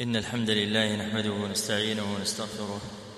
إن الحمد لله نحمده ونستعينه ونستغفره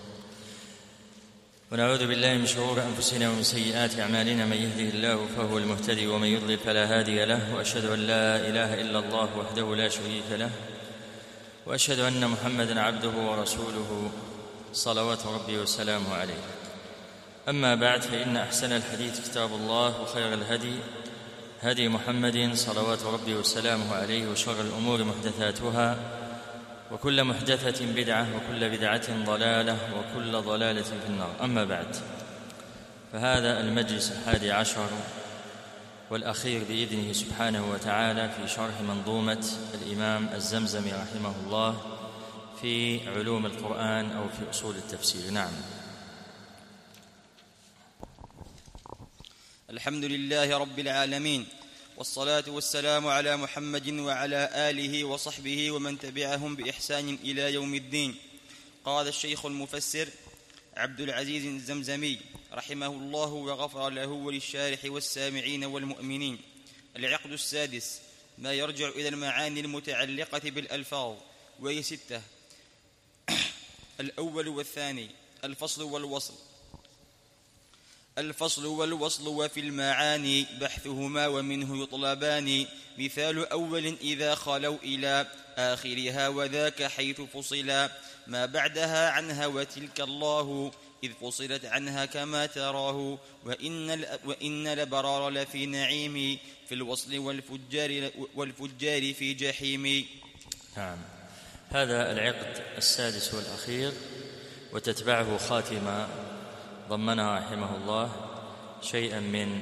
ونعوذ بالله من شرور أنفسنا ومن سيئات أعمالنا. من يهده الله فهو المهتدي ومن يضلل فلا هادي له، وأشهد أن لا إله إلا الله وحده لا شريك له، وأشهد أن محمدًا عبده ورسوله صلوات ربي وسلامه عليه. أما بعد، فإن أحسن الحديث كتاب الله، وخير الهدي هدي محمد صلوات ربي وسلامه عليه، وشر الأمور محدثاتها، وكل محدثة بدعة، وكل بدعة ضلالة، وكل ضلالة في النار. أما بعد، فهذا المجلس 11 والأخير بإذنه سبحانه وتعالى في شرح منظومة الإمام الزمزمي رحمه الله في علوم القرآن أو في أصول التفسير. نعم. الحمد لله رب العالمين، والصلاة والسلام على محمد وعلى آله وصحبه ومن تبعهم بإحسان إلى يوم الدين. قال الشيخ المفسر عبد العزيز الزمزمي رحمه الله وغفر له وللشارح والسامعين والمؤمنين: العقد السادس ما يرجع إلى المعاني المتعلقة بالألفاظ، وهي 6. الأول والثاني: الفصل والوصل. الفصل والوصل وفي المعاني بحثهما ومنه يطلبان. مثال أول إذا خلوا إلى آخرها، وذاك حيث فصلا ما بعدها عنها، وتلك الله إذ فصلت عنها كما تراه. وإن الأبرار لفي نعيم في الوصل، والفجار في جحيم. نعم. هذا العقد السادس والأخير، وتتبعه خاتمة ضمنها رحمه الله شيئا من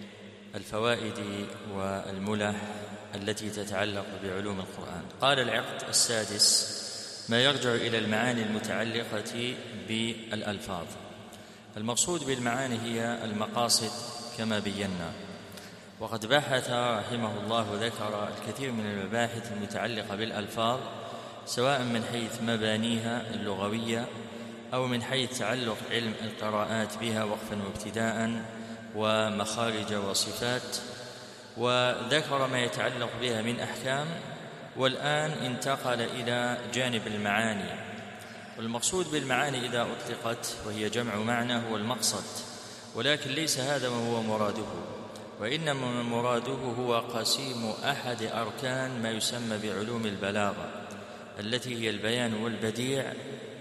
الفوائد والملح التي تتعلق بعلوم القرآن. قال: العقد السادس ما يرجع إلى المعاني المتعلقة بالألفاظ. المقصود بالمعاني هي المقاصد كما بينا، وقد بحث رحمه الله وذكر الكثير من المباحث المتعلقة بالألفاظ، سواء من حيث مبانيها اللغوية أو من حيث تعلق علم القراءات بها وقفا وابتداء، ومخارج وصفات، وذكر ما يتعلق بها من أحكام. والآن انتقل إلى جانب المعاني. والمقصود بالمعاني إذا أطلقت وهي جمع معنى هو المقصد، ولكن ليس هذا ما هو مراده، وإنما مراده هو قسيم أحد أركان ما يسمى بعلوم البلاغة، التي هي البيان والبديع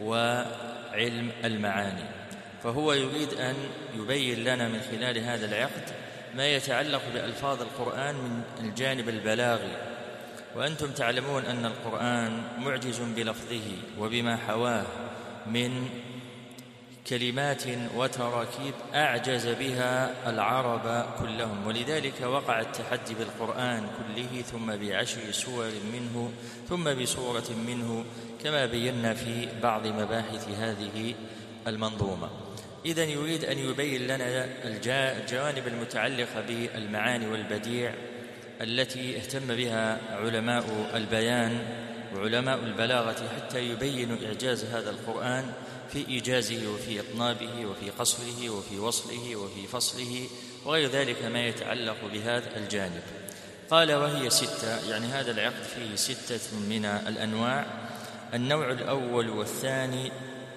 وعلم المعاني. فهو يريد أن يبين لنا من خلال هذا العقد ما يتعلق بألفاظ القرآن من الجانب البلاغي. وأنتم تعلمون أن القرآن معجز بلفظه وبما حواه من كلمات وتراكيب أعجز بها العرب كلهم، ولذلك وقع التحدي بالقرآن كله، ثم ب10 سور منه، ثم بسورة منه، كما بينا في بعض مباحث هذه المنظومة. إذن يريد أن يبين لنا الجوانب المتعلقة بالمعاني والبديع التي اهتم بها علماء البيان وعلماء البلاغة، حتى يبينوا إعجاز هذا القرآن في إيجازه وفي إطنابه وفي قصره وفي وصله وفي فصله وغير ذلك ما يتعلق بهذا الجانب. قال: وهي 6، يعني هذا العقد فيه 6 من الأنواع. النوع الأول والثاني: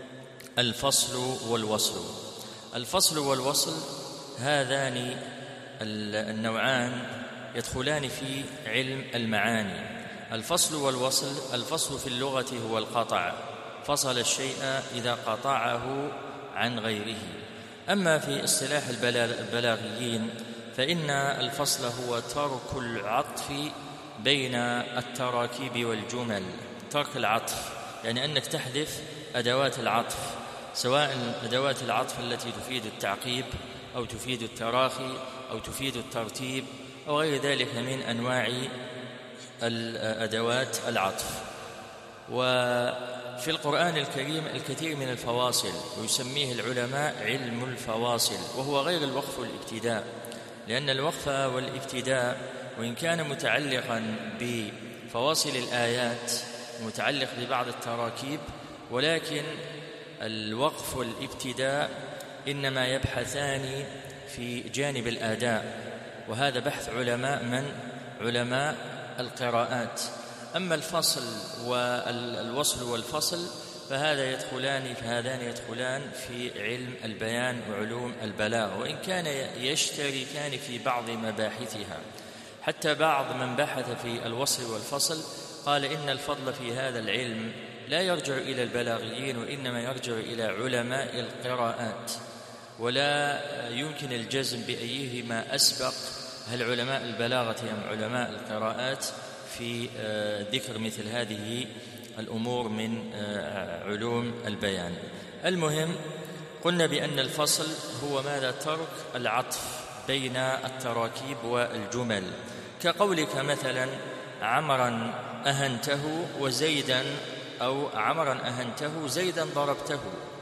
الفصل والوصل. الفصل والوصل هذان النوعان يدخلان في علم المعاني. الفصل والوصل: الفصل في اللغة هو القطع، فصل الشيء إذا قطعه عن غيره. أما في اصطلاح البلاغيين فإن الفصل هو ترك العطف بين التراكيب والجمل. ترك العطف يعني أنك تحذف أدوات العطف، سواء أدوات العطف التي تفيد التعقيب أو تفيد التراخي أو تفيد الترتيب أو غير ذلك من أنواع الأدوات العطف. وفي القرآن الكريم الكثير من الفواصل، ويسميه العلماء علم الفواصل، وهو غير الوقف والابتداء، لأن الوقف والابتداء وإن كان متعلقا بفواصل الآيات متعلق ببعض التراكيب، ولكن الوقف والابتداء إنما يبحثان في جانب الآداء، وهذا بحث علماء القراءات. أما الفصل والوصل والفصل فهذان يدخلان في علم البيان وعلوم البلاغة، وإن كان يشتركان في بعض مباحثها. حتى بعض من بحث في الوصل والفصل قال إن الفضل في هذا العلم لا يرجع إلى البلاغيين، وإنما يرجع إلى علماء القراءات، ولا يمكن الجزم بأيهما أسبق، هل علماء البلاغة أم علماء القراءات، في ذكر مثل هذه الأمور من علوم البيان. المهم قلنا بأن الفصل هو ماذا؟ ترك العطف بين التراكيب والجمل، كقولك مثلا عمرا أهنته وزيدا، أو عمرا أهنته زيدا ضربته،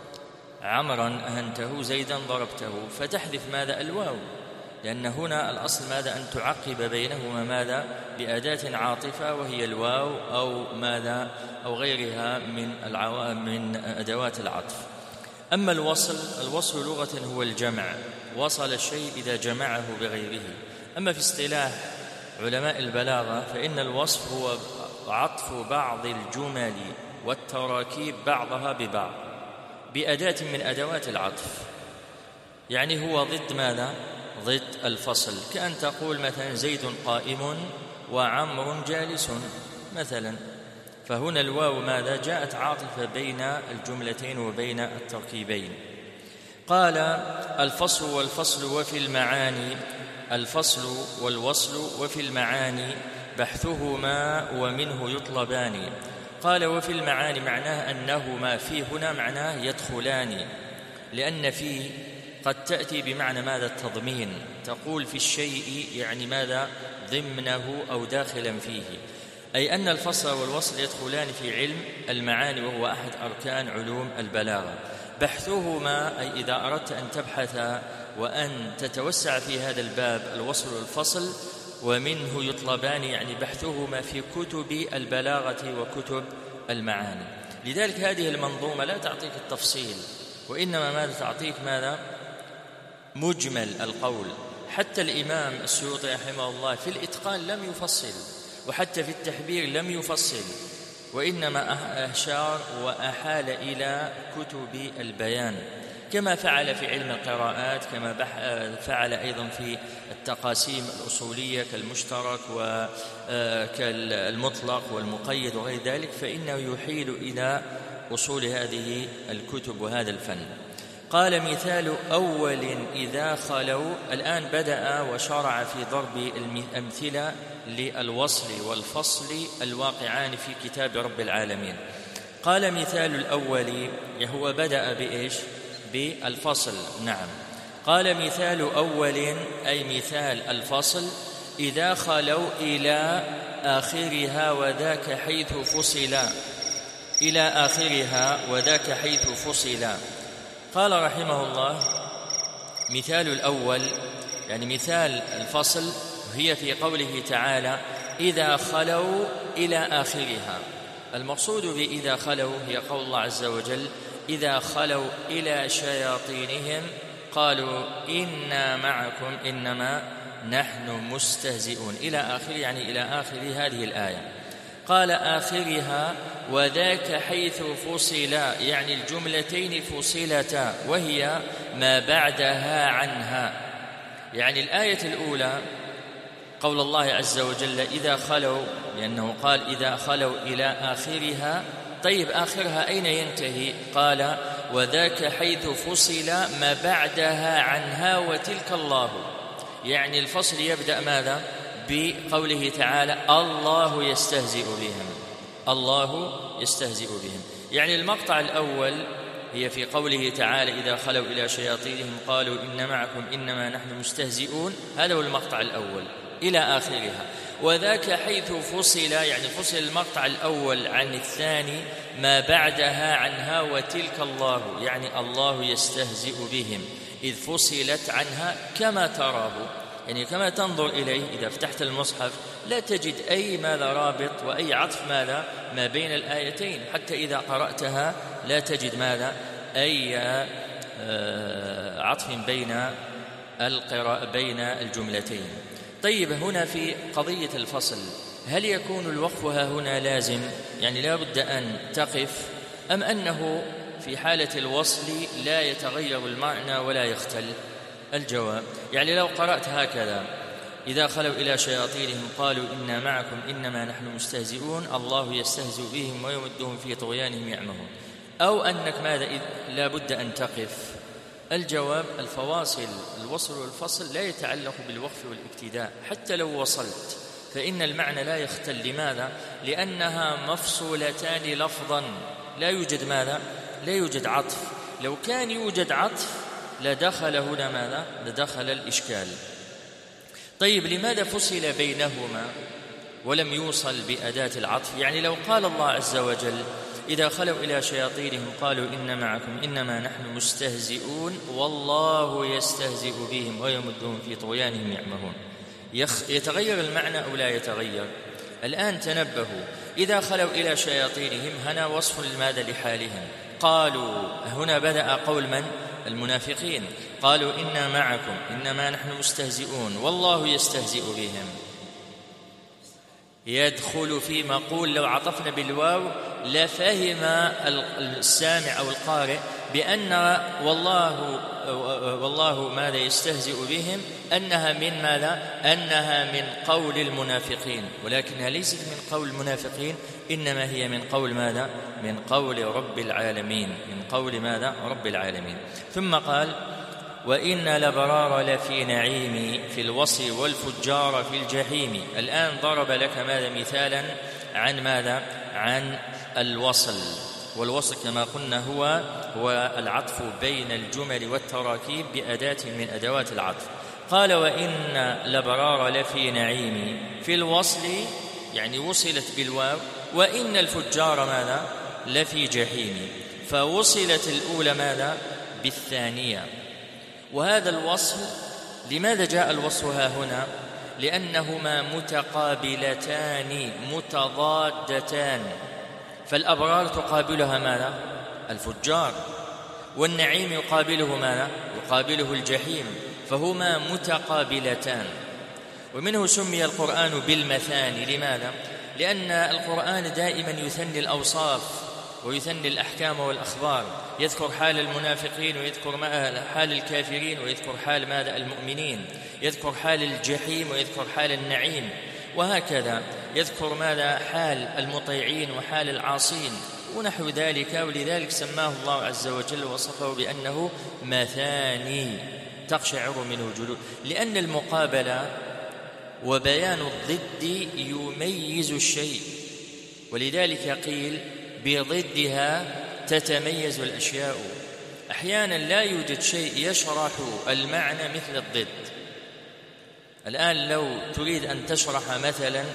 عمرا أهنته زيدا ضربته، فتحذف ماذا؟ الواو، لأن هنا الأصل ماذا؟ أن تعقب بينهما ماذا؟ بأداة عاطفة وهي الواو أو ماذا؟ أو غيرها من أدوات العطف. أما الوصل لغة هو الجمع، وصل الشيء إذا جمعه بغيره. أما في اصطلاح علماء البلاغة فإن الوصف هو عطف بعض الجمل والتراكيب بعضها ببعض بأداة من أدوات العطف، يعني هو ضد ماذا؟ ضد الفصل، كأن تقول مثلا زيد قائم وعمر جالس مثلا، فهنا الواو ماذا؟ جاءت عاطفة بين الجملتين وبين التركيبين. قال الفصل والفصل وفي المعاني، الفصل والوصل وفي المعاني بحثهما ومنه يطلبان. قال وفي المعاني معناه أنهما في هنا معناه يدخلان، لأن فيه قد تأتي بمعنى ماذا؟ التضمين، تقول في الشيء يعني ماذا؟ ضمنه أو داخلا فيه، أي أن الفصل والوصل يدخلان في علم المعاني، وهو أحد أركان علوم البلاغة. بحثهما أي إذا أردت أن تبحث وأن تتوسع في هذا الباب الوصل والفصل، ومنه يطلبان يعني بحثهما في كتب البلاغة وكتب المعاني. لذلك هذه المنظومة لا تعطيك التفصيل، وإنما ماذا؟ تعطيك ماذا؟ مجمل القول. حتى الإمام السيوطي رحمه الله في الإتقان لم يفصل، وحتى في التحبير لم يفصل، وإنما أشار وأحال إلى كتب البيان، كما فعل في علم القراءات، كما فعل أيضا في التقاسيم الأصولية كالمشترك وكالمطلق والمقيد وغير ذلك، فإنه يحيل إلى أصول هذه الكتب وهذا الفن. قال مثال أول إذا خلوا، الآن بدأ وشرع في ضرب الأمثلة للوصل والفصل الواقعان في كتاب رب العالمين. قال مثال الأول، هو بدأ بإيش؟ بالفصل. نعم. قال مثال أول أي مثال الفصل إذا خلوا إلى آخرها وذاك حيث فصلا، إلى آخرها وذاك حيث فصلا. قال رحمه الله مثال الأول يعني مثال الفصل هي في قوله تعالى إذا خلوا إلى آخرها. المقصود بإذا خلوا هي قول الله عز وجل إذا خلوا إلى شياطينهم قالوا إنا معكم إنما نحن مستهزئون، إلى آخر يعني إلى آخر هذه الآية. قال آخرها وذاك حيث فصلا يعني الجملتين فصلتا، وهي ما بعدها عنها. يعني الآية الأولى قول الله عز وجل إذا خلوا، لأنه قال إذا خلوا إلى آخرها. طيب آخرها أين ينتهي؟ قال وذاك حيث فصل ما بعدها عنها وتلك الله، يعني الفصل يبدأ ماذا؟ بقوله تعالى الله يستهزئ بهم، الله يستهزئ بهم. يعني المقطع الأول هي في قوله تعالى إذا خلوا إلى شياطينهم قالوا إن معكم إنما نحن مستهزئون، هذا هو المقطع الأول إلى آخرها. وذاك حيث فصل يعني فصل المقطع الأول عن الثاني ما بعدها عنها وتلك الله، يعني الله يستهزئ بهم إذ فصلت عنها كما تراه، يعني كما تنظر إليه إذا فتحت المصحف لا تجد أي ماذا رابط وأي عطف ماذا ما بين الآيتين، حتى إذا قرأتها لا تجد ماذا أي عطف بين الجملتين. طيب هنا في قضية الفصل هل يكون الوقف ها هنا لازم، يعني لا بد أن تقف، أم أنه في حالة الوصل لا يتغير المعنى ولا يختل؟ الجواب: يعني لو قرأت هكذا: إذا خلوا إلى شياطينهم قالوا إنا معكم إنما نحن مستهزئون الله يستهزئ بهم ويمدهم في طغيانهم يعمهون، أو أنك ماذا لا بد أن تقف؟ الجواب: الفواصل، الوصل والفصل لا يتعلق بالوقف والابتداء، حتى لو وصلت فإن المعنى لا يختل. لماذا؟ لأنها مفصولتان لفظا، لا يوجد ماذا؟ لا يوجد عطف. لو كان يوجد عطف لدخل هنا ماذا؟ لدخل الإشكال. طيب لماذا فصل بينهما ولم يوصل بأداة العطف؟ يعني لو قال الله عز وجل: إذا خلوا إلى شياطينهم قالوا إن معكم إنما نحن مستهزئون والله يستهزئ بهم ويمدهم في طغيانهم يعمهون، يتغير المعنى أو لا يتغير؟ الآن تنبهوا: إذا خلوا إلى شياطينهم هنا وصف لماذا؟ لحالهم. قالوا هنا بدأ قول من؟ المنافقين. قالوا إنا معكم إنما نحن مستهزئون والله يستهزئ بهم. يدخل في مقول لو عطفنا بالواو لفهم السامع أو القارئ بأن والله ماذا يستهزئ بهم أنها من ماذا؟ أنها من قول المنافقين، ولكنها ليست من قول المنافقين، إنما هي من قول ماذا؟ من قول رب العالمين، من قول ماذا؟ رب العالمين. ثم قال: وإن الأبرار لفي نعيم في الوصل والفجار في الجحيم. الآن ضرب لك ماذا؟ مثالا عن ماذا؟ عن الوصل. والوصل كما قلنا هو العطف بين الجمل والتراكيب بأداة من أدوات العطف. قال: وإن الأبرار لفي نعيم في الوصل، يعني وصلت بالواو، وإن الفجار ماذا؟ لفي جحيم، فوصلت الأولى ماذا؟ بالثانية. وهذا الوصل لماذا جاء الوصل ها هنا؟ لأنهما متقابلتان متضادتان، فالأبرار تقابلها ماذا؟ الفجار، والنعيم يقابله ماذا؟ يقابله الجحيم، فهما متقابلتان. ومنه سمي القرآن بالمثاني. لماذا؟ لأن القرآن دائما يثني الأوصاف ويثني الأحكام والأخبار، يذكر حال المنافقين ويذكر حال الكافرين ويذكر حال ماذا؟ المؤمنين، يذكر حال الجحيم ويذكر حال النعيم، وهكذا يذكر ماذا؟ حال المطيعين وحال العاصين ونحو ذلك. ولذلك سماه الله عز وجل وصفه بأنه مثاني تقشعر منه الجلود، لأن المقابلة وبيان الضد يميز الشيء، ولذلك قيل بضدها تتميز الأشياء. أحيانا لا يوجد شيء يشرح المعنى مثل الضد. الآن لو تريد أن تشرح مثلا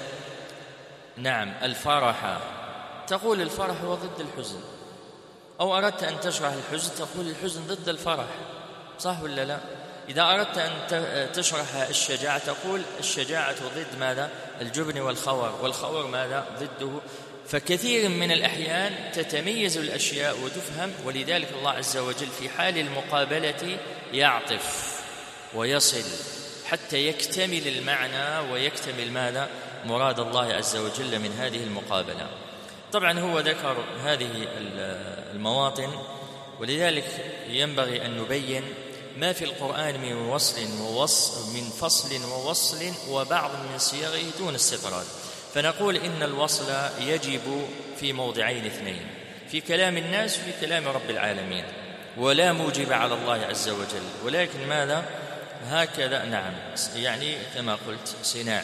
الفرح، تقول الفرح هو ضد الحزن، أو أردت أن تشرح الحزن تقول الحزن ضد الفرح، صح ولا لا؟ إذا أردت أن تشرح الشجاعة تقول الشجاعة ضد ماذا؟ الجبن والخور، والخور ماذا؟ ضده. فكثير من الأحيان تتميز الأشياء وتفهم، ولذلك الله عز وجل في حال المقابلة يعطف ويصل حتى يكتمل المعنى ويكتمل ماذا؟ مراد الله عز وجل من هذه المقابلة. طبعا هو ذكر هذه المواطن، ولذلك ينبغي أن نبين ما في القرآن من فصل ووصل وبعض من صيغه دون استطراد. فنقول إن الوصل يجب في موضعين اثنين: في كلام الناس وفي كلام رب العالمين، ولا موجب على الله عز وجل، ولكن ماذا؟ هكذا يعني كما قلت صناعي.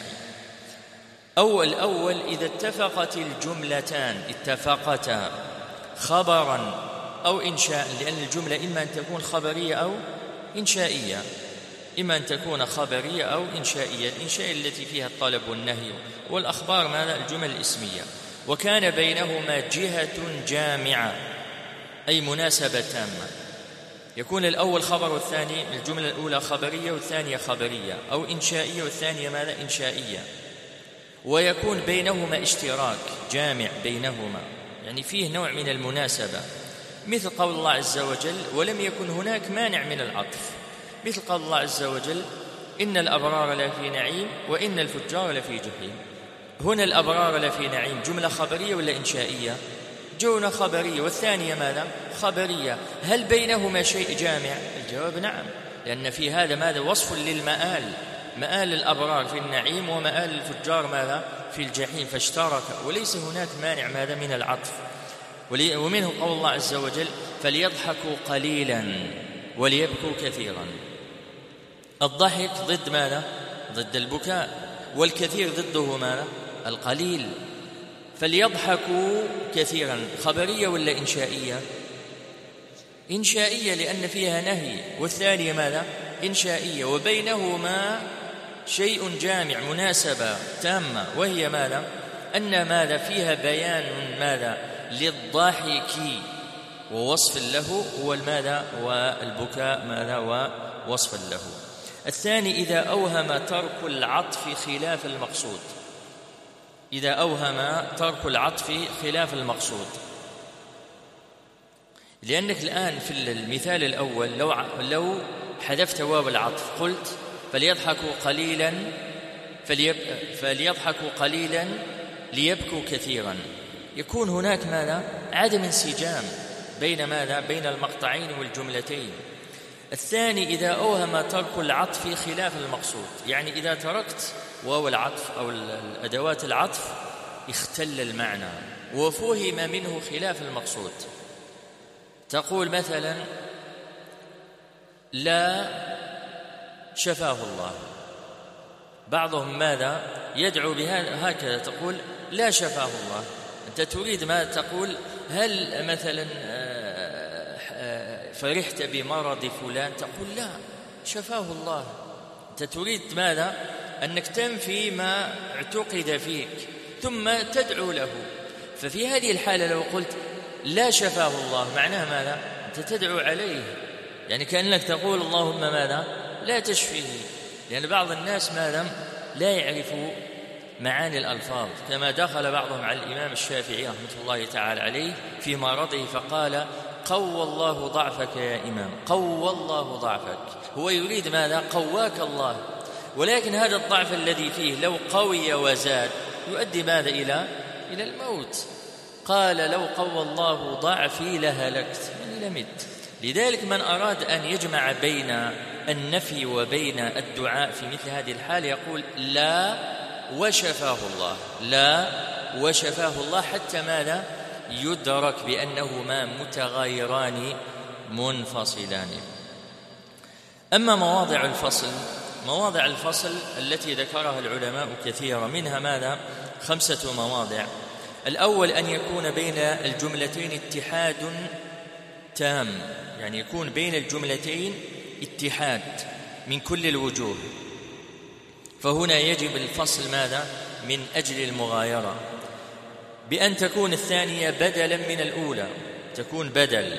الأول إذا اتفقت الجملتان اتفقتا خبرا أو إنشاء، لأن الجملة إما أن تكون خبرية أو إنشائية، إما أن تكون خبرية أو إنشائية. الإنشاء التي فيها الطلب والنهي، والأخبار ماذا؟ الجمل الإسمية. وكان بينهما جهة جامعة، أي مناسبة تامة، يكون الأول خبر والثاني، الجملة الأولى خبرية والثانية خبرية، أو إنشائية والثانية ماذا؟ إنشائية. ويكون بينهما اشتراك جامع بينهما، يعني فيه نوع من المناسبة، مثل قول الله عز وجل: ولم يكن هناك مانع من العطف، مثل قول الله عز وجل: إن الأبرار لفي نعيم وإن الفجار لفي جحيم. هنا الأبرار لفي نعيم جملة خبرية ولا إنشائية؟ جملة خبرية. والثانية ماذا؟ خبرية. هل بينهما شيء جامع؟ الجواب نعم، لأن في هذا ماذا؟ وصف للمآل، مآل الأبرار في النعيم ومآل الفجار ماذا؟ في الجحيم، فاشترك، وليس هناك مانع ماذا؟ من العطف. ومنه قول الله عز وجل فليضحكوا قليلا وليبكوا كثيرا. الضحك ضد ماذا؟ ضد البكاء، والكثير ضده ماذا؟ القليل. فليضحكوا كثيرا خبرية ولا إنشائية؟ إنشائية، لأن فيها نهي. والثانية ماذا؟ إنشائية، وبينهما شيء جامع، مناسبة تامة، وهي ماذا؟ أن ماذا؟ فيها بيان ماذا؟ للضاحك ووصف له، هو الماذا؟ والبكاء ماذا؟ ووصف له. الثاني إذا أوهم ترك العطف خلاف المقصود، إذا أوهم ترك العطف خلاف المقصود. لأنك الآن في المثال الأول لو حذفت واو العطف قلت فليضحكوا قليلا ليبكوا كثيرا، يكون هناك ماذا؟ عدم انسجام بين ماذا؟ بين المقطعين والجملتين. الثاني إذا أوهم ترك العطف خلاف المقصود، يعني إذا تركت واو العطف أو الأدوات العطف اختل المعنى وفهم منه خلاف المقصود. تقول مثلا لا شفاه الله، بعضهم ماذا؟ يدعو بهذا هكذا، تقول لا شفاه الله. أنت تريد ما تقول؟ هل مثلا فرحت بمرض فلان؟ تقول لا شفاه الله. أنت تريد ماذا؟ أنك تنفي ما اعتقد فيك ثم تدعو له. ففي هذه الحالة لو قلت لا شفاه الله معناه ماذا؟ أنت تدعو عليه، يعني كأنك تقول اللهم ماذا؟ لا تشفيه. لأن بعض الناس ماذا؟ لا يعرفوا معاني الألفاظ، كما دخل بعضهم على الإمام الشافعي رحمة الله تعالى عليه في مرضه فقال قوى الله ضعفك يا إمام، قوى الله ضعفك. هو يريد ماذا؟ قواك الله، ولكن هذا الضعف الذي فيه لو قوي وزاد يؤدي ماذا؟ إلى الموت. قال لو قوى الله ضعفي لهلكت، يعني لمت. لذلك من أراد أن يجمع بين النفي وبين الدعاء في مثل هذه الحالة يقول لا وشفاه الله، لا وشفاه الله، حتى ماذا؟ يدرك بأنهما متغايران منفصلان. أما مواضع الفصل التي ذكرها العلماء كثيرا، منها ماذا؟ 5 مواضع. الأول أن يكون بين الجملتين اتحاد تام، يعني يكون بين الجملتين اتحاد من كل الوجوه، فهنا يجب الفصل ماذا؟ من أجل المغايرة، بأن تكون الثانية بدلا من الأولى، تكون بدل،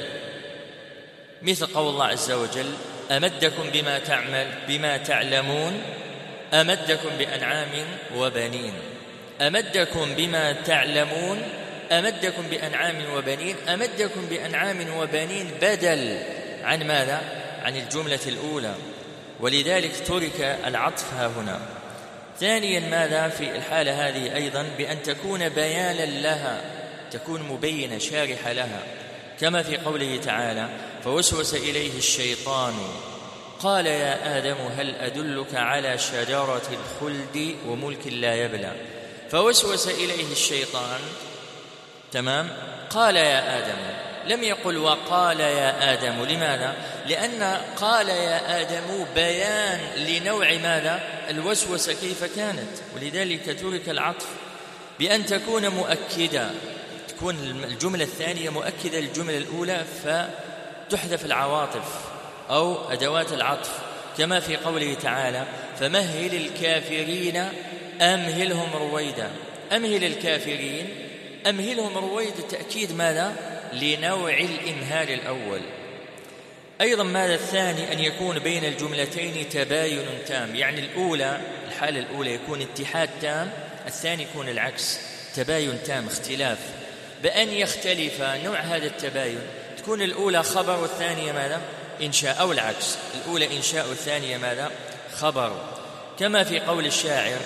مثل قول الله عز وجل أمدكم بما تعلمون أمدكم بأنعام وبنين. أمدكم بما تعلمون، أمدكم بأنعام وبنين، أمدكم بأنعام وبنين بدل عن ماذا؟ عن الجملة الأولى، ولذلك ترك العطف ها هنا. ثانيا ماذا في الحالة هذه أيضا؟ بأن تكون بيانا لها، تكون مبينة شارحة لها، كما في قوله تعالى فوسوس إليه الشيطان قال يا آدم هل أدلك على شجرة الخلد وملك لا يبلى. فوسوس إليه الشيطان، تمام، قال يا آدم، لم يقل وقال يا آدم. لماذا؟ لأن قال يا آدم بيان لنوع ماذا؟ الوسوسة كيف كانت، ولذلك ترك العطف. بأن تكون مؤكدة، تكون الجملة الثانية مؤكدة للجملة الأولى فتحذف العواطف أو أدوات العطف، كما في قوله تعالى فمهل الكافرين أمهلهم رويدا. أمهل الكافرين، أمهلهم رويدا، تأكيد ماذا؟ لنوع الإمهال الأول. أيضا ماذا الثاني؟ أن يكون بين الجملتين تباين تام، يعني الأولى الحالة الأولى يكون اتحاد تام، الثاني يكون العكس، تباين تام، اختلاف، بأن يختلف نوع هذا التباين، تكون الأولى خبر والثانية ماذا؟ إنشاء، أو العكس، الأولى إنشاء والثانية ماذا؟ خبر، كما في قول الشاعر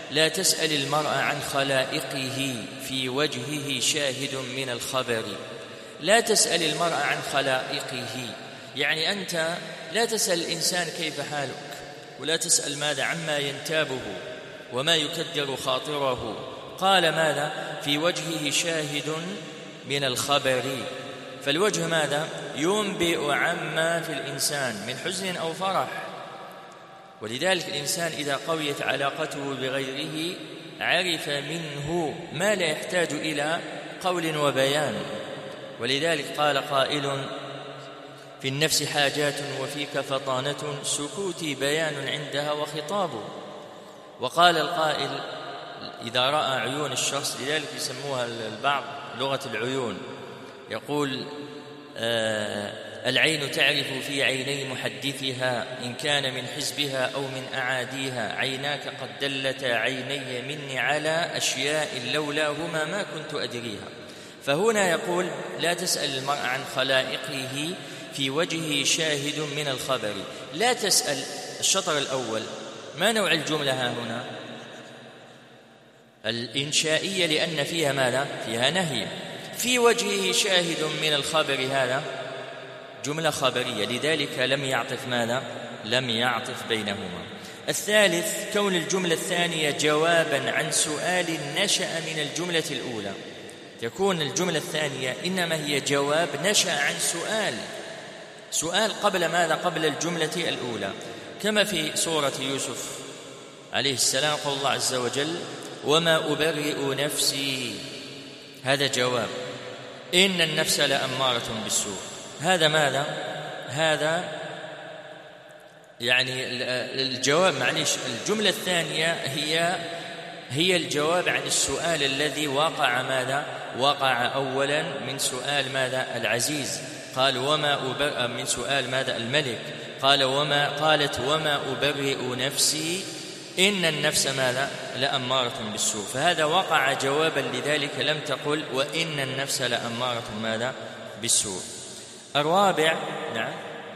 لا تسأل المرء عن خلائقه في وجهه شاهد من الخبر. لا تسأل المرء عن خلائقه، يعني أنت لا تسأل الإنسان كيف حالك، ولا تسأل ماذا عما ينتابه وما يكدر خاطره. قال ماذا؟ في وجهه شاهد من الخبر. فالوجه ماذا؟ ينبئ عما في الإنسان من حزن أو فرح. ولذلك الإنسان إذا قويت علاقته بغيره عرف منه ما لا يحتاج إلى قول وبيان. ولذلك قال قائل: في النفس حاجات وفيك فطانة، سكوتي بيان عندها وخطاب. وقال القائل: إذا رأى عيون الشخص، لذلك يسموها البعض لغة العيون، يقول: العين تعرف في عيني محدثها، إن كان من حزبها أو من أعاديها، عيناك قد دلتا عيني مني على أشياء لولاهما ما كنت أدريها. فهنا يقول: لا تسأل المرء عن خلائقه في وجهه شاهد من الخبر. لا تسأل. الشطر الأول ما نوع الجملة هنا؟ الإنشائية، لأن فيها ماذا؟ فيها نهي. في وجهه شاهد من الخبر، هذا جملة خبرية، لذلك لم يعطف ماذا؟ لم يعطف بينهما. الثالث كون الجملة الثانية جوابا عن سؤال نشأ من الجملة الأولى. تكون الجملة الثانية إنما هي جواب نشأ عن سؤال قبل ماذا؟ قبل الجملة الأولى، كما في سورة يوسف عليه السلام قال الله عز وجل: وما أبرئ نفسي. هذا جواب. إن النفس لأمارة بالسوء. هذا ماذا؟ هذا يعني الجواب. معليش، الجملة الثانية هي الجواب عن السؤال الذي وقع ماذا؟ وقع أولا من سؤال ماذا؟ العزيز. قال: وما أبرئ، من سؤال ماذا؟ الملك. قالت: وما أبرئ نفسي إن النفس ماذا؟ لأمارة بالسوء. فهذا وقع جوابا، لذلك لم تقل وإن النفس لأمارة ماذا؟ بالسوء. الرابع، نعم،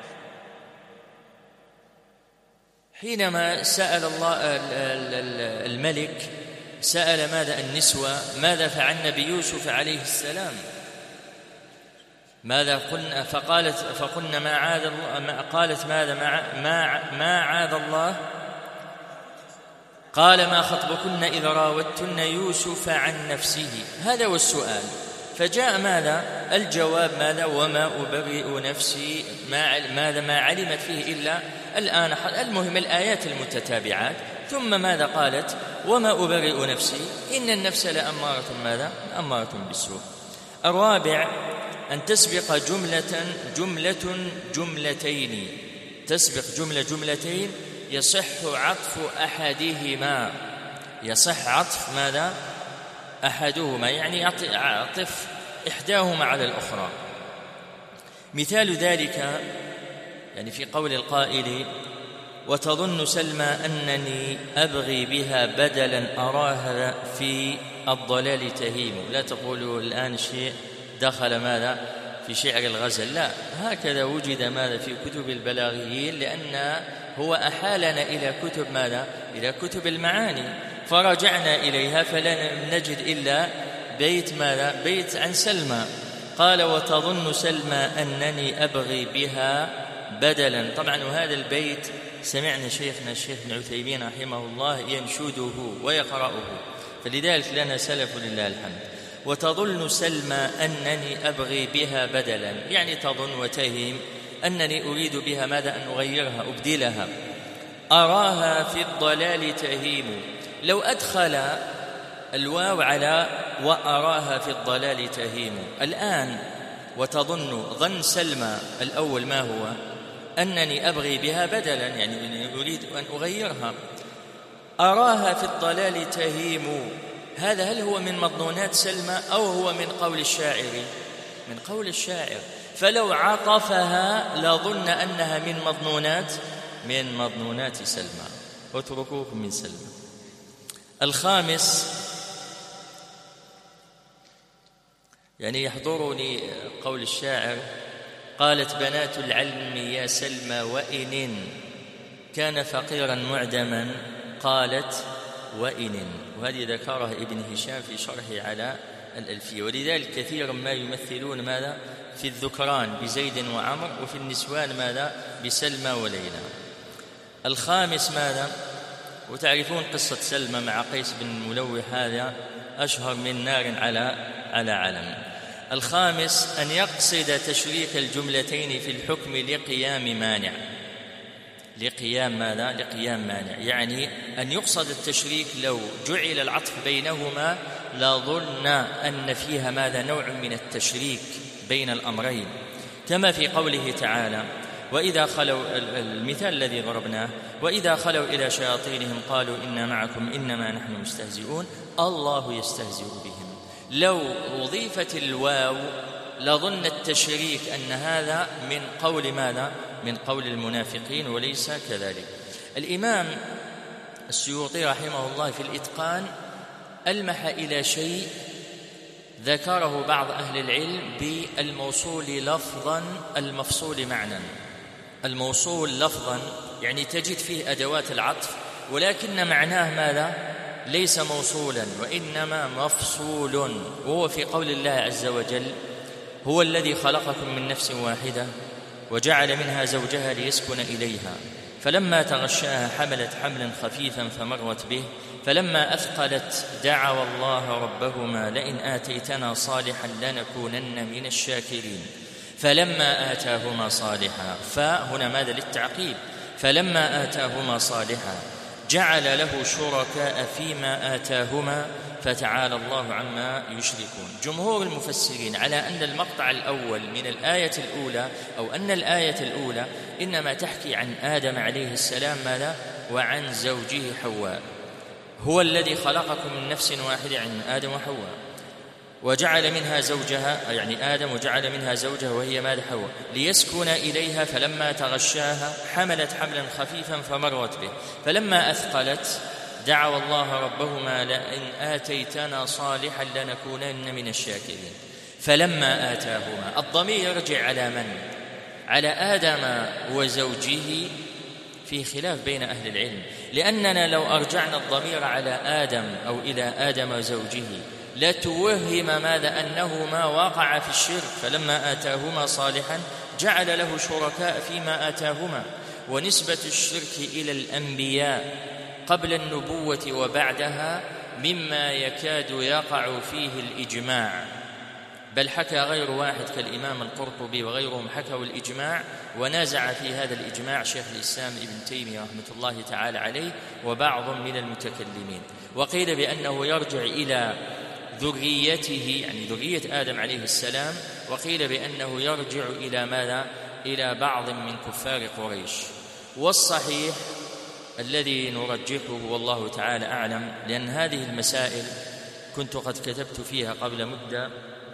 حينما سأل الله الملك، سأل ماذا؟ النسوة، ماذا فعلن بيوسف عليه السلام؟ ماذا قلنا؟ فقلنا ما عاد الله. قالت ماذا؟ ما عاد الله. قال: ما خطبكن إذ راوتن يوسف عن نفسه. هذا هو السؤال. فجاء ماذا؟ الجواب ماذا؟ وما أبرئ نفسي. ما علمت فيه إلا الآن، المهم الآيات المتتابعات. ثم ماذا قالت؟ وما أبرئ نفسي إن النفس لأمارة ماذا؟ أمارة بالسوء. الرابع أن تسبق جملتين. تسبق جملتين يصح عطف أحدهما. يصح عطف ماذا؟ أحدهما، يعني عطف إحداهما على الأخرى. مثال ذلك يعني في قول القائل: وتظن سلمى أنني أبغي بها بدلا أراها في الضلال تهيم. لا تقولوا الآن شيء دخل ماذا؟ في شعر الغزل، لا، هكذا وجد ماذا؟ في كتب البلاغيين، لأن هو أحالنا إلى كتب ماذا؟ إلى كتب المعاني، فرجعنا إليها فلم نجد إلا بيت ماذا؟ بيت عن سلمى. قال: وتظن سلمى أنني أبغي بها بدلا. طبعا وهذا البيت سمعنا شيخنا الشيخ ابن عثيمين رحمه الله ينشده ويقرأه، فلذلك لنا سلف لله الحمد. وتظن سلمى أنني أبغي بها بدلا، يعني تظن وتهم أنني أريد بها ماذا؟ أن أغيرها، أبدلها. أراها في الضلال تهيم. لو أدخل الواو على وأراها في الضلال تهيم. الآن ظن سلمى الأول ما هو؟ أنني أبغي بها بدلا، يعني أنني أريد أن أغيرها. أراها في الضلال تهيم، هذا هل هو من مضمونات سلمى أو هو من قول الشاعر؟ من قول الشاعر. فلو عطفها لظن أنها من مضمونات سلمى. اتركوكم من سلمى. الخامس يعني يحضرني قول الشاعر: قالت بنات العلم يا سلمى وإن كان فقيرا معدما، قالت وإن، وهذه ذكرها ابن هشام في شرحه على الألفية. ولذلك كثيرا ما يمثلون ماذا في الذكران بزيد وعمر، وفي النسوان ماذا بسلمى وليلى. الخامس ماذا؟ وتعرفون قصة سلمى مع قيس بن الملوح، هذا أشهر من نار على علم. الخامس أن يقصد تشريك الجملتين في الحكم لقيام مانع. لقيام ماذا؟ لقيام مانع، يعني أن يقصد التشريك لو جعل العطف بينهما لظن أن فيها ماذا؟ نوع من التشريك بين الأمرين، كما في قوله تعالى: وإذا خلوا، المثال الذي ضربناه: وإذا خلوا إلى شياطينهم قالوا إنا معكم إنما نحن مستهزئون الله يستهزئ بهم. لو أضيفت الواو لظن التشريك أن هذا من قول ماذا؟ من قول المنافقين، وليس كذلك. الإمام السيوطي رحمه الله في الإتقان ألمح إلى شيء ذكره بعض أهل العلم بالموصول لفظا المفصول معنى. الموصول لفظا يعني تجد فيه أدوات العطف، ولكن معناه ماذا؟ ليس موصولا وإنما مفصول، وهو في قول الله عز وجل: هو الذي خلقكم من نفس واحدة وجعل منها زوجها ليسكن إليها فلما تغشاها حملت حملا خفيفا فمرت به فلما أثقلت دعوا الله ربهما لئن آتيتنا صالحا لنكونن من الشاكرين فلما آتاهما صالحا. فهنا ماذا؟ للتعقيب. فلما آتاهما صالحا جعل له شركاء فيما آتاهما فتعالى الله عما يشركون. جمهور المفسرين على أن المقطع الأول من الآية الأولى، أو أن الآية الأولى إنما تحكي عن آدم عليه السلام ماذا؟ وعن زوجه حواء. هو الذي خلقكم من نفس واحدة، عن آدم وحواء، وجعل منها زوجها، يعني آدم، وجعل منها زوجها وهي ماذا؟ حواء، ليسكن إليها فلما تغشاها حملت حملا خفيفا فمرت به فلما أثقلت دعوا الله ربهما لئن آتيتنا صالحا لنكونن من الشاكرين. فلما آتاهما، الضمير يرجع على من؟ على آدم وزوجه، في خلاف بين أهل العلم، لأننا لو أرجعنا الضمير على آدم أو إلى آدم وزوجه لتوهم ماذا؟ أنهما وقع في الشرك. فلما آتاهما صالحا جعل له شركاء فيما آتاهما، ونسبة الشرك إلى الأنبياء قبل النبوة وبعدها مما يكاد يقع فيه الإجماع، بل حكى غير واحد كالإمام القرطبي وغيرهم حكوا الإجماع، ونازع في هذا الإجماع شيخ الإسلام ابن تيمية رحمة الله تعالى عليه وبعض من المتكلمين. وقيل بأنه يرجع إلى ذريته، يعني ذرية آدم عليه السلام، وقيل بأنه يرجع إلى ماذا؟ إلى بعض من كفار قريش. والصحيح الذي نرجحه والله تعالى أعلم، لأن هذه المسائل كنت قد كتبت فيها قبل مدة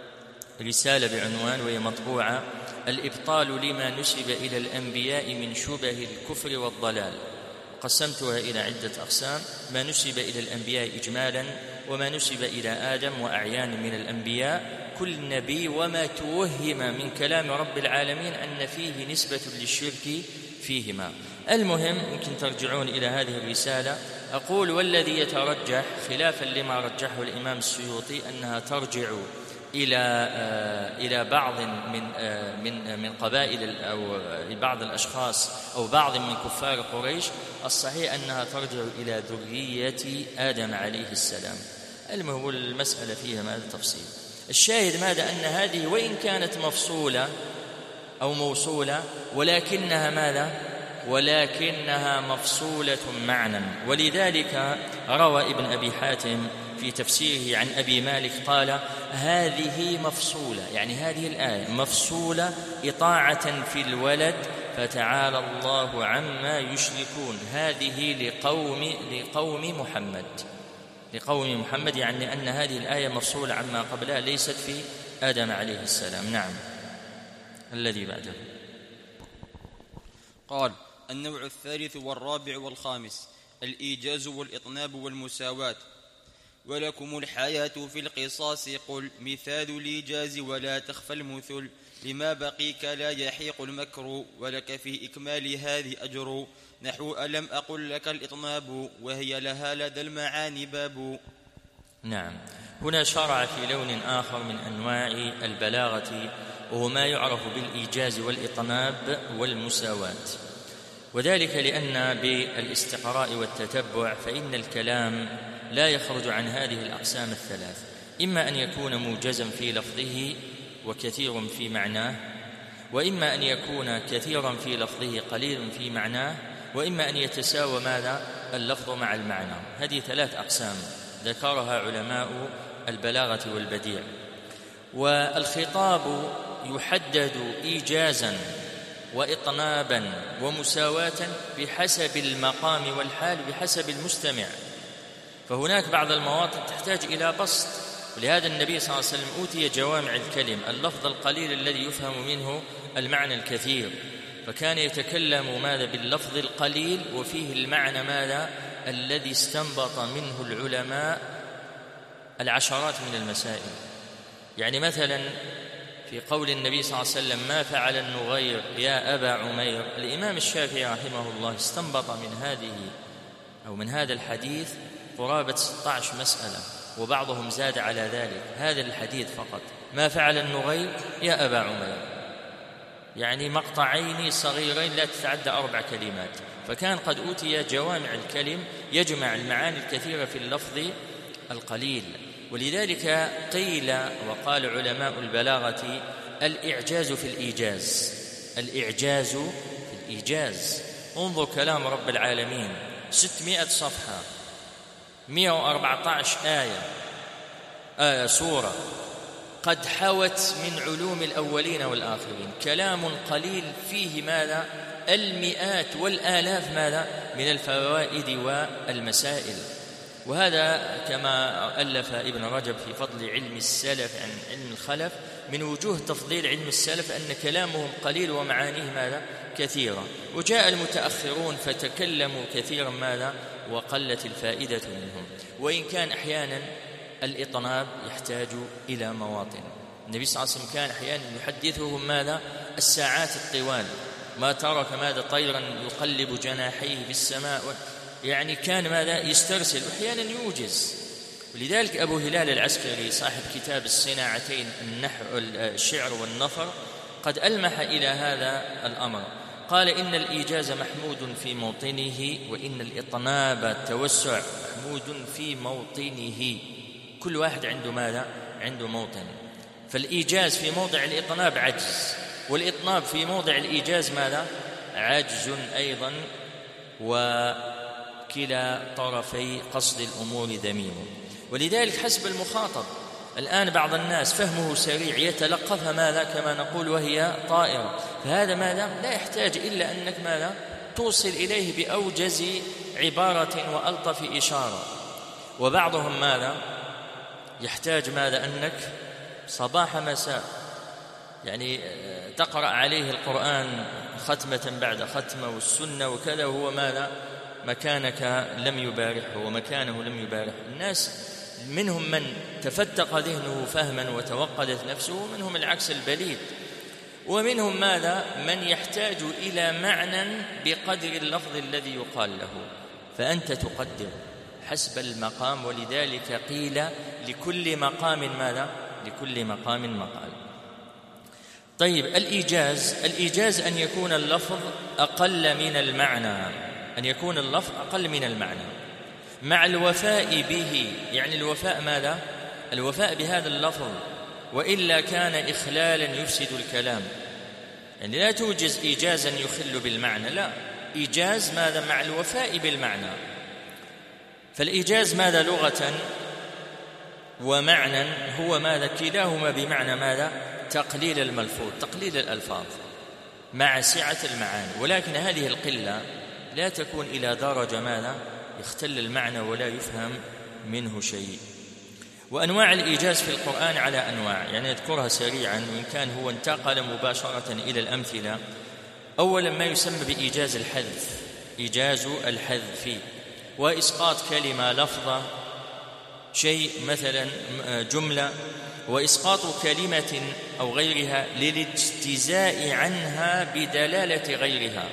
رسالة بعنوان وهي مطبوعة: الإبطال لما نسب إلى الأنبياء من شبه الكفر والضلال. قسمتها إلى عدة أقسام: ما نسب إلى الأنبياء إجمالا، وما نسب إلى آدم وأعيان من الأنبياء، كل نبي وما توهم من كلام رب العالمين أن فيه نسبة للشرك فيهما. المهم يمكن ترجعون إلى هذه الرسالة. أقول: والذي يترجح خلافا لما رجحه الإمام السيوطي أنها ترجع إلى بعض من قبائل أو بعض الأشخاص أو بعض من كفار قريش، الصحيح أنها ترجع إلى ذرية آدم عليه السلام. المهم المسألة فيها ماذا؟ تفصيل. الشاهد ماذا؟ أن هذه وإن كانت مفصولة أو موصولة ولكنها ماذا؟ ولكنها مفصولة معنى. ولذلك روى ابن أبي حاتم في تفسيره عن أبي مالك قال: هذه مفصولة، يعني هذه الآية مفصولة إطاعة في الولد فتعالى الله عما يشركون. هذه لقوم محمد، يعني أن هذه الآية مفصولة عما قبلها، ليست في آدم عليه السلام. نعم. الذي بعده قال: النوع الثالث والرابع والخامس الإيجاز والإطناب والمساواة. ولكم الحياة في القصاص قل مثال الإيجاز ولا تخفى المثل لما بقيك لا يحيق المكر ولك في إكمال هذه أجر نحو ألم أقل لك الإطناب وهي لها لدى المعاني باب. نعم. هنا شرع في لون آخر من أنواع البلاغة وهو ما يعرف بالإيجاز والإطناب والمساواة، وذلك لأن بالاستقراء والتتبع فإن الكلام لا يخرج عن هذه الأقسام الثلاث، إما أن يكون موجزا في لفظه وكثير في معناه، وإما أن يكون كثيرا في لفظه قليل في معناه، وإما أن يتساوى ماذا اللفظ مع المعنى. هذه ثلاث أقسام ذكرها علماء البلاغة والبديع. والخطاب يحدد إيجازا وإطنابا ومساواة بحسب المقام والحال بحسب المستمع، فهناك بعض المواطن تحتاج إلى بسط، ولهذا النبي صلى الله عليه وسلم أوتي جوامع الكلم، اللفظ القليل الذي يفهم منه المعنى الكثير، فكان يتكلم ماذا باللفظ القليل وفيه المعنى ماذا الذي استنبط منه العلماء العشرات من المسائل. يعني مثلا في قول النبي صلى الله عليه وسلم ما فعل النغير يا أبا عمير، الإمام الشافعي رحمه الله استنبط من هذه أو من هذا الحديث قرابة 16 مسألة، وبعضهم زاد على ذلك. هذا الحديث فقط ما فعل النغير يا أبا عمير، يعني مقطعين صغيرين لا تتعدى 4 كلمات، فكان قد أوتي جوامع الكلم يجمع المعاني الكثيرة في اللفظ القليل. ولذلك قيل وقال علماء البلاغة الإعجاز في الإيجاز، الإعجاز في الإيجاز. انظر كلام رب العالمين 600 صفحة 114 آية سورة قد حوت من علوم الأولين والآخرين، كلام قليل فيه ماذا المئات والآلاف ماذا من الفوائد والمسائل. وهذا كما ألف ابن رجب في فضل علم السلف عن علم الخلف من وجوه تفضيل علم السلف أن كلامهم قليل ومعانيه ماذا كثيرة، وجاء المتأخرون فتكلموا كثيرا ماذا وقلت الفائدة منهم. وإن كان أحيانا الإطناب يحتاج إلى مواطن، النبي صلى الله عليه وسلم كان أحيانا يحدثهم ماذا الساعات الطوال، ما ترك ماذا طيرا يقلب جناحيه في السماء، يعني كان ماذا يسترسل وأحيانا يوجز. ولذلك أبو هلال العسكري صاحب كتاب الصناعتين الشعر والنثر قد ألمح إلى هذا الأمر، قال إن الإيجاز محمود في موطنه وإن الإطناب التوسع محمود في موطنه. كل واحد عنده ماذا عنده موطن، فالإيجاز في موضع الإطناب عجز، والإطناب في موضع الإيجاز ماذا عجز أيضا، وكلا طرفي قصد الأمور ذميم. ولذلك حسب المخاطب الآن بعض الناس فهمه سريع يتلقفها ماذا كما نقول وهي طائرة، فهذا ماذا لا يحتاج إلا أنك ماذا توصل إليه بأوجز عبارة وألطف إشارة. وبعضهم ماذا يحتاج ماذا أنك صباح مساء يعني تقرأ عليه القرآن ختمة بعد ختمة والسنة وكذا، وهو ماذا مكانك لم يبارحه ومكانه لم يبارحه. الناس منهم من تفتق ذهنه فهما وتوقدت نفسه، ومنهم العكس البليد، ومنهم ماذا من يحتاج إلى معنى بقدر اللفظ الذي يقال له، فأنت تقدر حسب المقام. ولذلك قيل لكل مقام ماذا لكل مقام مقال. طيب الإيجاز أن يكون اللفظ أقل من المعنى، أن يكون اللفظ أقل من المعنى مع الوفاء به. يعني الوفاء ماذا الوفاء بهذا اللفظ، وإلا كان إخلالا يفسد الكلام. يعني لا توجز إيجازا يخل بالمعنى، لا، إيجاز ماذا مع الوفاء بالمعنى. فالإيجاز ماذا لغة ومعنى هو ماذا كلاهما بمعنى ماذا تقليل الملفوظ، تقليل الألفاظ مع سعة المعاني. ولكن هذه القلة لا تكون إلى درجة ماذا يختل المعنى ولا يفهم منه شيء. وأنواع الإيجاز في القرآن على أنواع، يعني نذكرها سريعا وإن كان هو انتقل مباشرة إلى الأمثلة. أولا ما يسمى بإيجاز الحذف، إيجاز الحذف وإسقاط كلمة لفظة شيء مثلا جملة، وإسقاط كلمة أو غيرها للاجتزاء عنها بدلالة غيرها،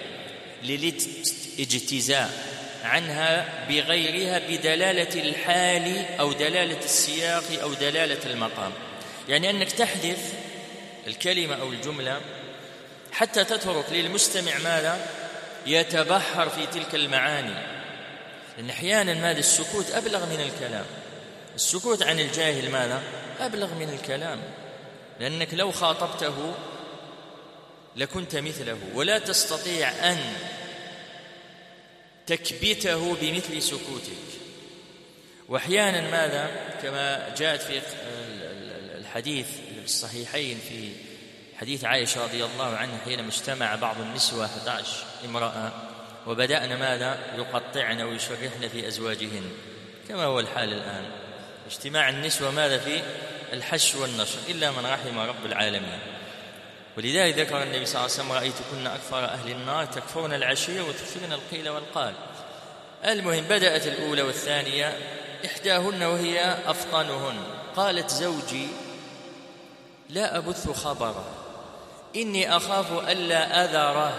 للاجتزاء عنها بغيرها بدلالة الحال أو دلالة السياق أو دلالة المقام. يعني أنك تحذف الكلمة أو الجملة حتى تترك للمستمع ماذا؟ يتبحر في تلك المعاني. لأن أحيانا ماذا؟ السكوت أبلغ من الكلام. السكوت عن الجاهل ماذا؟ أبلغ من الكلام، لأنك لو خاطبته لكنت مثله، ولا تستطيع أن تكبته بمثل سكوتك. وأحيانا ماذا؟ كما جاءت في الحديث الصحيحين في حديث عائشة رضي الله عنها حينما اجتمع بعض النسوة 11 امرأة وبدأنا ماذا؟ يقطعن ويشرحن في أزواجهن، كما هو الحال الآن، اجتماع النسوة ماذا؟ في الحش والنشر، إلا من رحم رب العالمين. ولذلك ذكر النبي صلى الله عليه وسلم: رأيتكن أكثر أهل النار تكفرن العشير وتكفرن القيل والقال. المهم بدأت الأولى والثانية، إحداهن وهي أفطنهن قالت: زوجي لا أبث خبره، إني أخاف ألا أذره،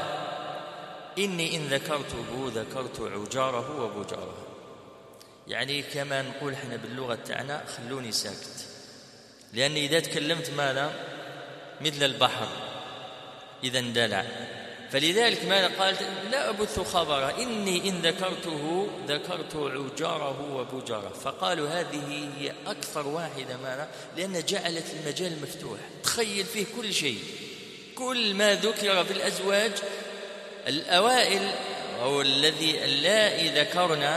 إني إن ذكرته ذكرت عجاره وبجاره. يعني كما نقول احنا باللغة تاعنا: خلوني ساكت، لأني إذا تكلمت ماذا؟ مثل البحر إذا اندلع. فلذلك ماذا قالت؟ لا أبث خبره، إني إن ذكرته ذكرت عجاره وبجاره. فقالوا هذه هي أكثر واحدة ماذا؟ لأن جعلت المجال مفتوح، تخيل فيه كل شيء، كل ما ذكر في الأزواج الأوائل أو اللائي ذكرنا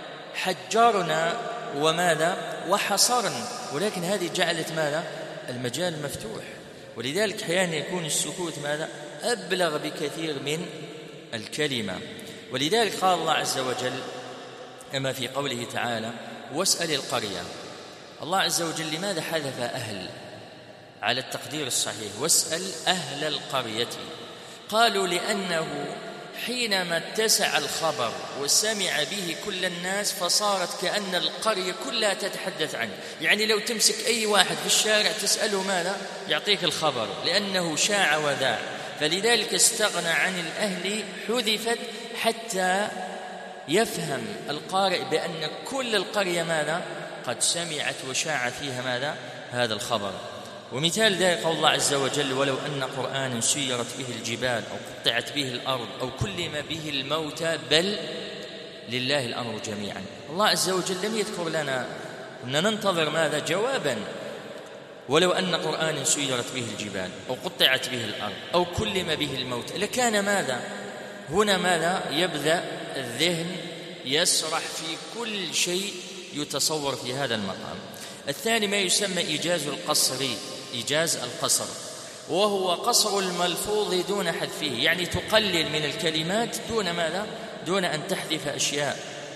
حجرنا وماذا؟ وحصرنا، ولكن هذه جعلت ماذا؟ المجال مفتوح. ولذلك أحيانا يكون السكوت ماذا؟ أبلغ بكثير من الكلمة. ولذلك قال الله عز وجل كما في قوله تعالى: واسأل القرية. الله عز وجل لماذا حذف أهل على التقدير الصحيح؟ واسأل أهل القرية. قالوا لأنه حينما اتسع الخبر وسمع به كل الناس فصارت كأن القرية كلها تتحدث عنه. يعني لو تمسك أي واحد في الشارع تسأله ماذا؟ يعطيك الخبر، لأنه شاع وذاع. فلذلك استغنى عن الأهل، حذفت حتى يفهم القارئ بأن كل القرية ماذا؟ قد سمعت وشاع فيها ماذا؟ هذا الخبر. ومثال ذلك قول الله عز وجل: ولو أن قرآنا سيرت به الجبال أو قطعت به الأرض أو كلم به الموتى بل لله الأمر جميعا. الله عز وجل لم يذكر لنا، كنا ننتظر ماذا؟ جوابا. ولو أن قرآنا سيرت به الجبال أو قطعت به الأرض أو كلم به الموتى لكان ماذا؟ هنا ماذا؟ يبدأ الذهن يسرح في كل شيء يتصور في هذا المقام. الثاني ما يسمى إيجاز القصر، إيجاز القصر، وهو قصر الملفوظ دون حذفه، يعني تقلل من الكلمات دون ماذا؟ دون أن تحذف أشياء.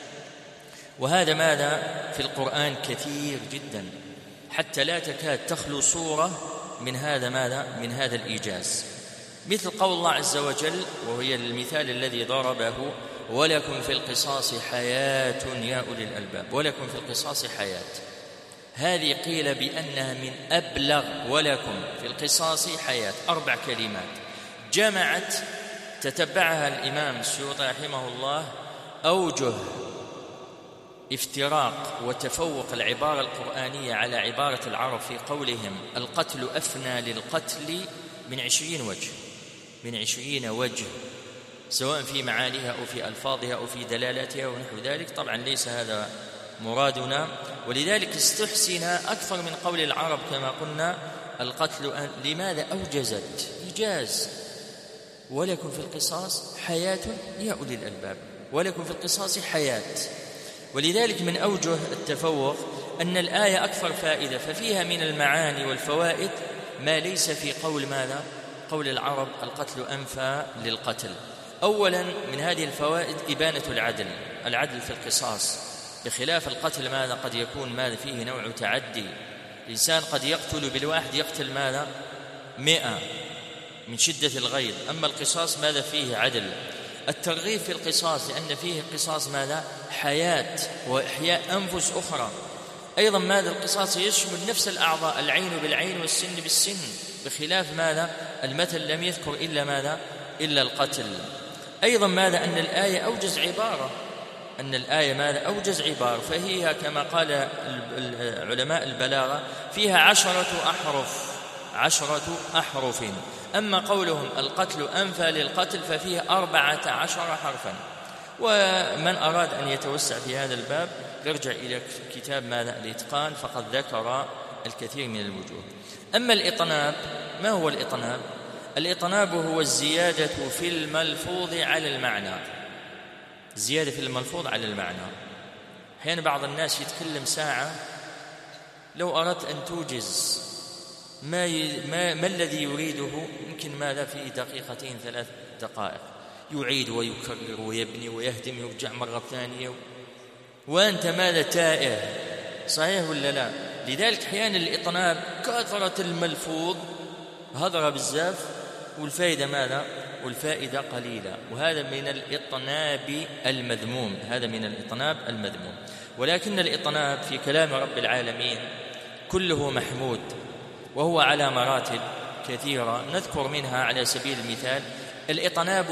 وهذا ماذا؟ في القرآن كثير جدا، حتى لا تكاد تخلو صورة من هذا ماذا؟ من هذا الإيجاز. مثل قول الله عز وجل، وهي المثال الذي ضربه: ولكم في القصاص حياة يا أولي الألباب. ولكم في القصاص حياة، هذه قيل بأنها من أبلغ. ولكم في القصاص حياة، 4 كلمات جمعت تتبعها الإمام السيوطي رحمه الله أوجه افتراق وتفوق العبارة القرآنية على عبارة العرب في قولهم: القتل أفنى للقتل من 20 وجه، من 20 وجه، سواء في معانيها أو في ألفاظها أو في دلالاتها ونحو ذلك. طبعا ليس هذا مرادنا، ولذلك استحسن أكثر من قول العرب كما قلنا القتل. لماذا أوجزت؟ إيجاز. ولكم في القصاص حياة يا أولي الألباب، ولكم في القصاص حياة. ولذلك من أوجه التفوق أن الآية أكثر فائدة، ففيها من المعاني والفوائد ما ليس في قول ماذا؟ قول العرب: القتل أنفى للقتل. أولا من هذه الفوائد إبانة العدل، العدل في القصاص، بخلاف القتل ماذا؟ قد يكون ماذا؟ فيه نوع تعدي، الإنسان قد يقتل بالواحد يقتل ماذا؟ 100 من شدة الغيظ. أما القصاص ماذا؟ فيه عدل. الترغيب في القصاص لأن فيه القصاص ماذا؟ حياة وإحياء أنفس أخرى. أيضا ماذا القصاص يشمل نفس الأعضاء، العين بالعين والسن بالسن، بخلاف ماذا المثل لم يذكر إلا ماذا إلا القتل. أيضا ماذا أن الآية أوجز عبارة، أن الآية ماذا أوجز عبارة، فهي كما قال علماء البلاغة فيها 10 أحرف. أما قولهم القتل أنفى للقتل ففيه 14 حرفا. ومن أراد أن يتوسع في هذا الباب يرجع إلى كتاب ماذا الإتقان، فقد ذكر الكثير من الوجوه. أما الإطناب، ما هو الإطناب؟ الإطناب هو الزيادة في الملفوظ على المعنى، الزيادة في الملفوظ على المعنى. أحيانا بعض الناس يتكلم ساعة، لو أردت أن توجز ما الذي يريده يمكن ماذا في 2 3 دقائق، يعيد ويكرر ويبني ويهدم ويرجع مرة ثانية، وأنت ماذا تائه، صحيح ولا لا؟ لذلك أحيانا الإطناب كثرة الملفوظ هضر بالزاف والفائدة ماذا؟ والفائدة قليلة، وهذا من الإطناب المذموم، هذا من الإطناب المذموم. ولكن الإطناب في كلام رب العالمين كله محمود، وهو على مراتب كثيرة، نذكر منها على سبيل المثال الإطناب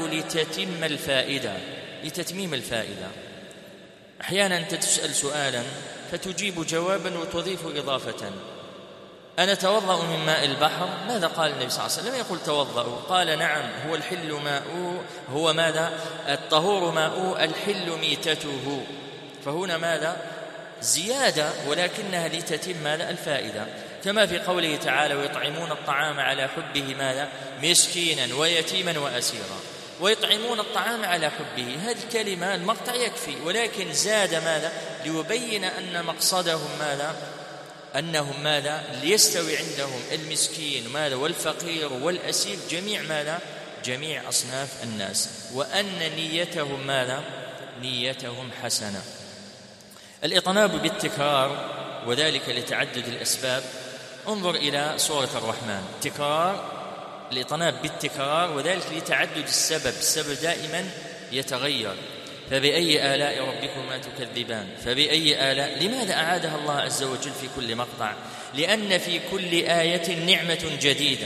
لتتميم الفائدة. أحيانا أنت تسأل سؤالا فتجيب جوابا وتضيف إضافة. أنا توضأ من ماء البحر، ماذا قال النبي صلى الله عليه وسلم؟ يقول توضأوا، قال نعم هو الحل ماء، هو ماذا؟ الطهور ماء، الحل ميتته. فهنا ماذا؟ زيادة، ولكنها لتتم ماذا؟ الفائدة. كما في قوله تعالى ويطعمون الطعام على حبه ماذا؟ مسكينا ويتيما وأسيرا. ويطعمون الطعام على حبه، هذه الكلمة المقطع يكفي، ولكن زاد ماذا؟ ليبين أن مقصدهم ماذا؟ أنهم ماذا؟ ليستوي عندهم المسكين ماذا؟ والفقير والأسير، جميع ماذا؟ جميع أصناف الناس، وأن نيتهم ماذا؟ نيتهم حسنة. الإطناب بالتكرار، وذلك لتعدد الأسباب. انظر إلى سورة الرحمن، تكرار، الإطناب بالتكرار، وذلك لتعدد السبب دائما يتغير. فبأي آلاء ربكما تكذبان، فبأي آلاء، لماذا أعادها الله عز وجل في كل مقطع؟ لأن في كل آية نعمة جديدة،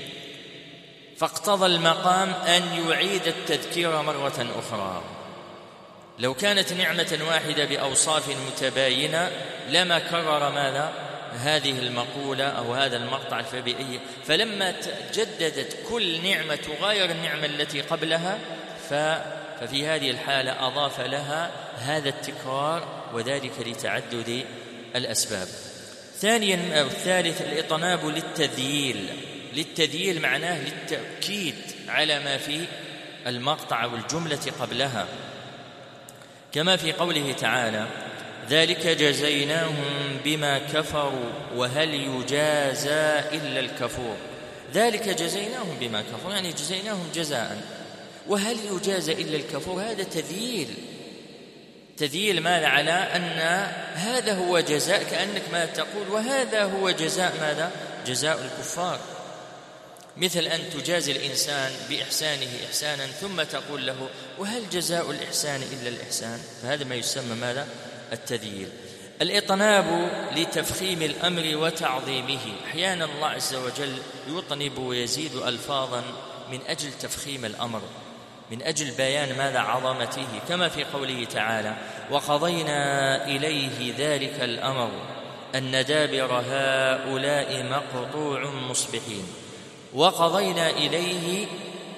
فاقتضى المقام أن يعيد التذكير مرة أخرى. لو كانت نعمة واحدة بأوصاف متباينة لما كرر ماذا؟ هذه المقولة أو هذا المقطع فبأي، فلما تجددت كل نعمة تغاير النعمة التي قبلها، ففي هذه الحالة أضاف لها هذا التكرار، وذلك لتعدد الأسباب. ثانيا أو الثالث الإطناب للتذييل معناه للتأكيد على ما في المقطع والجملة قبلها، كما في قوله تعالى ذلك جزيناهم بما كفروا وهل يجازى إلا الكفور. ذلك جزيناهم بما كفروا يعني جزيناهم جزاء، وهل يجازى إلا الكفور، هذا تذييل ماذا؟ على أن هذا هو جزاء، كأنك ما تقول وهذا هو جزاء ماذا؟ جزاء الكفار. مثل أن تجازي الإنسان بإحسانه إحسانا ثم تقول له وهل جزاء الإحسان إلا الإحسان، فهذا ما يسمى ماذا؟ التذييل. الإطناب لتفخيم الأمر وتعظيمه، أحيانا الله عز وجل يطنب ويزيد ألفاظا من أجل تفخيم الأمر، من أجل بيان ماذا؟ عظمته، كما في قوله تعالى وقضينا إليه ذلك الأمر أن دابر هؤلاء مقطوع مصبحين. وقضينا إليه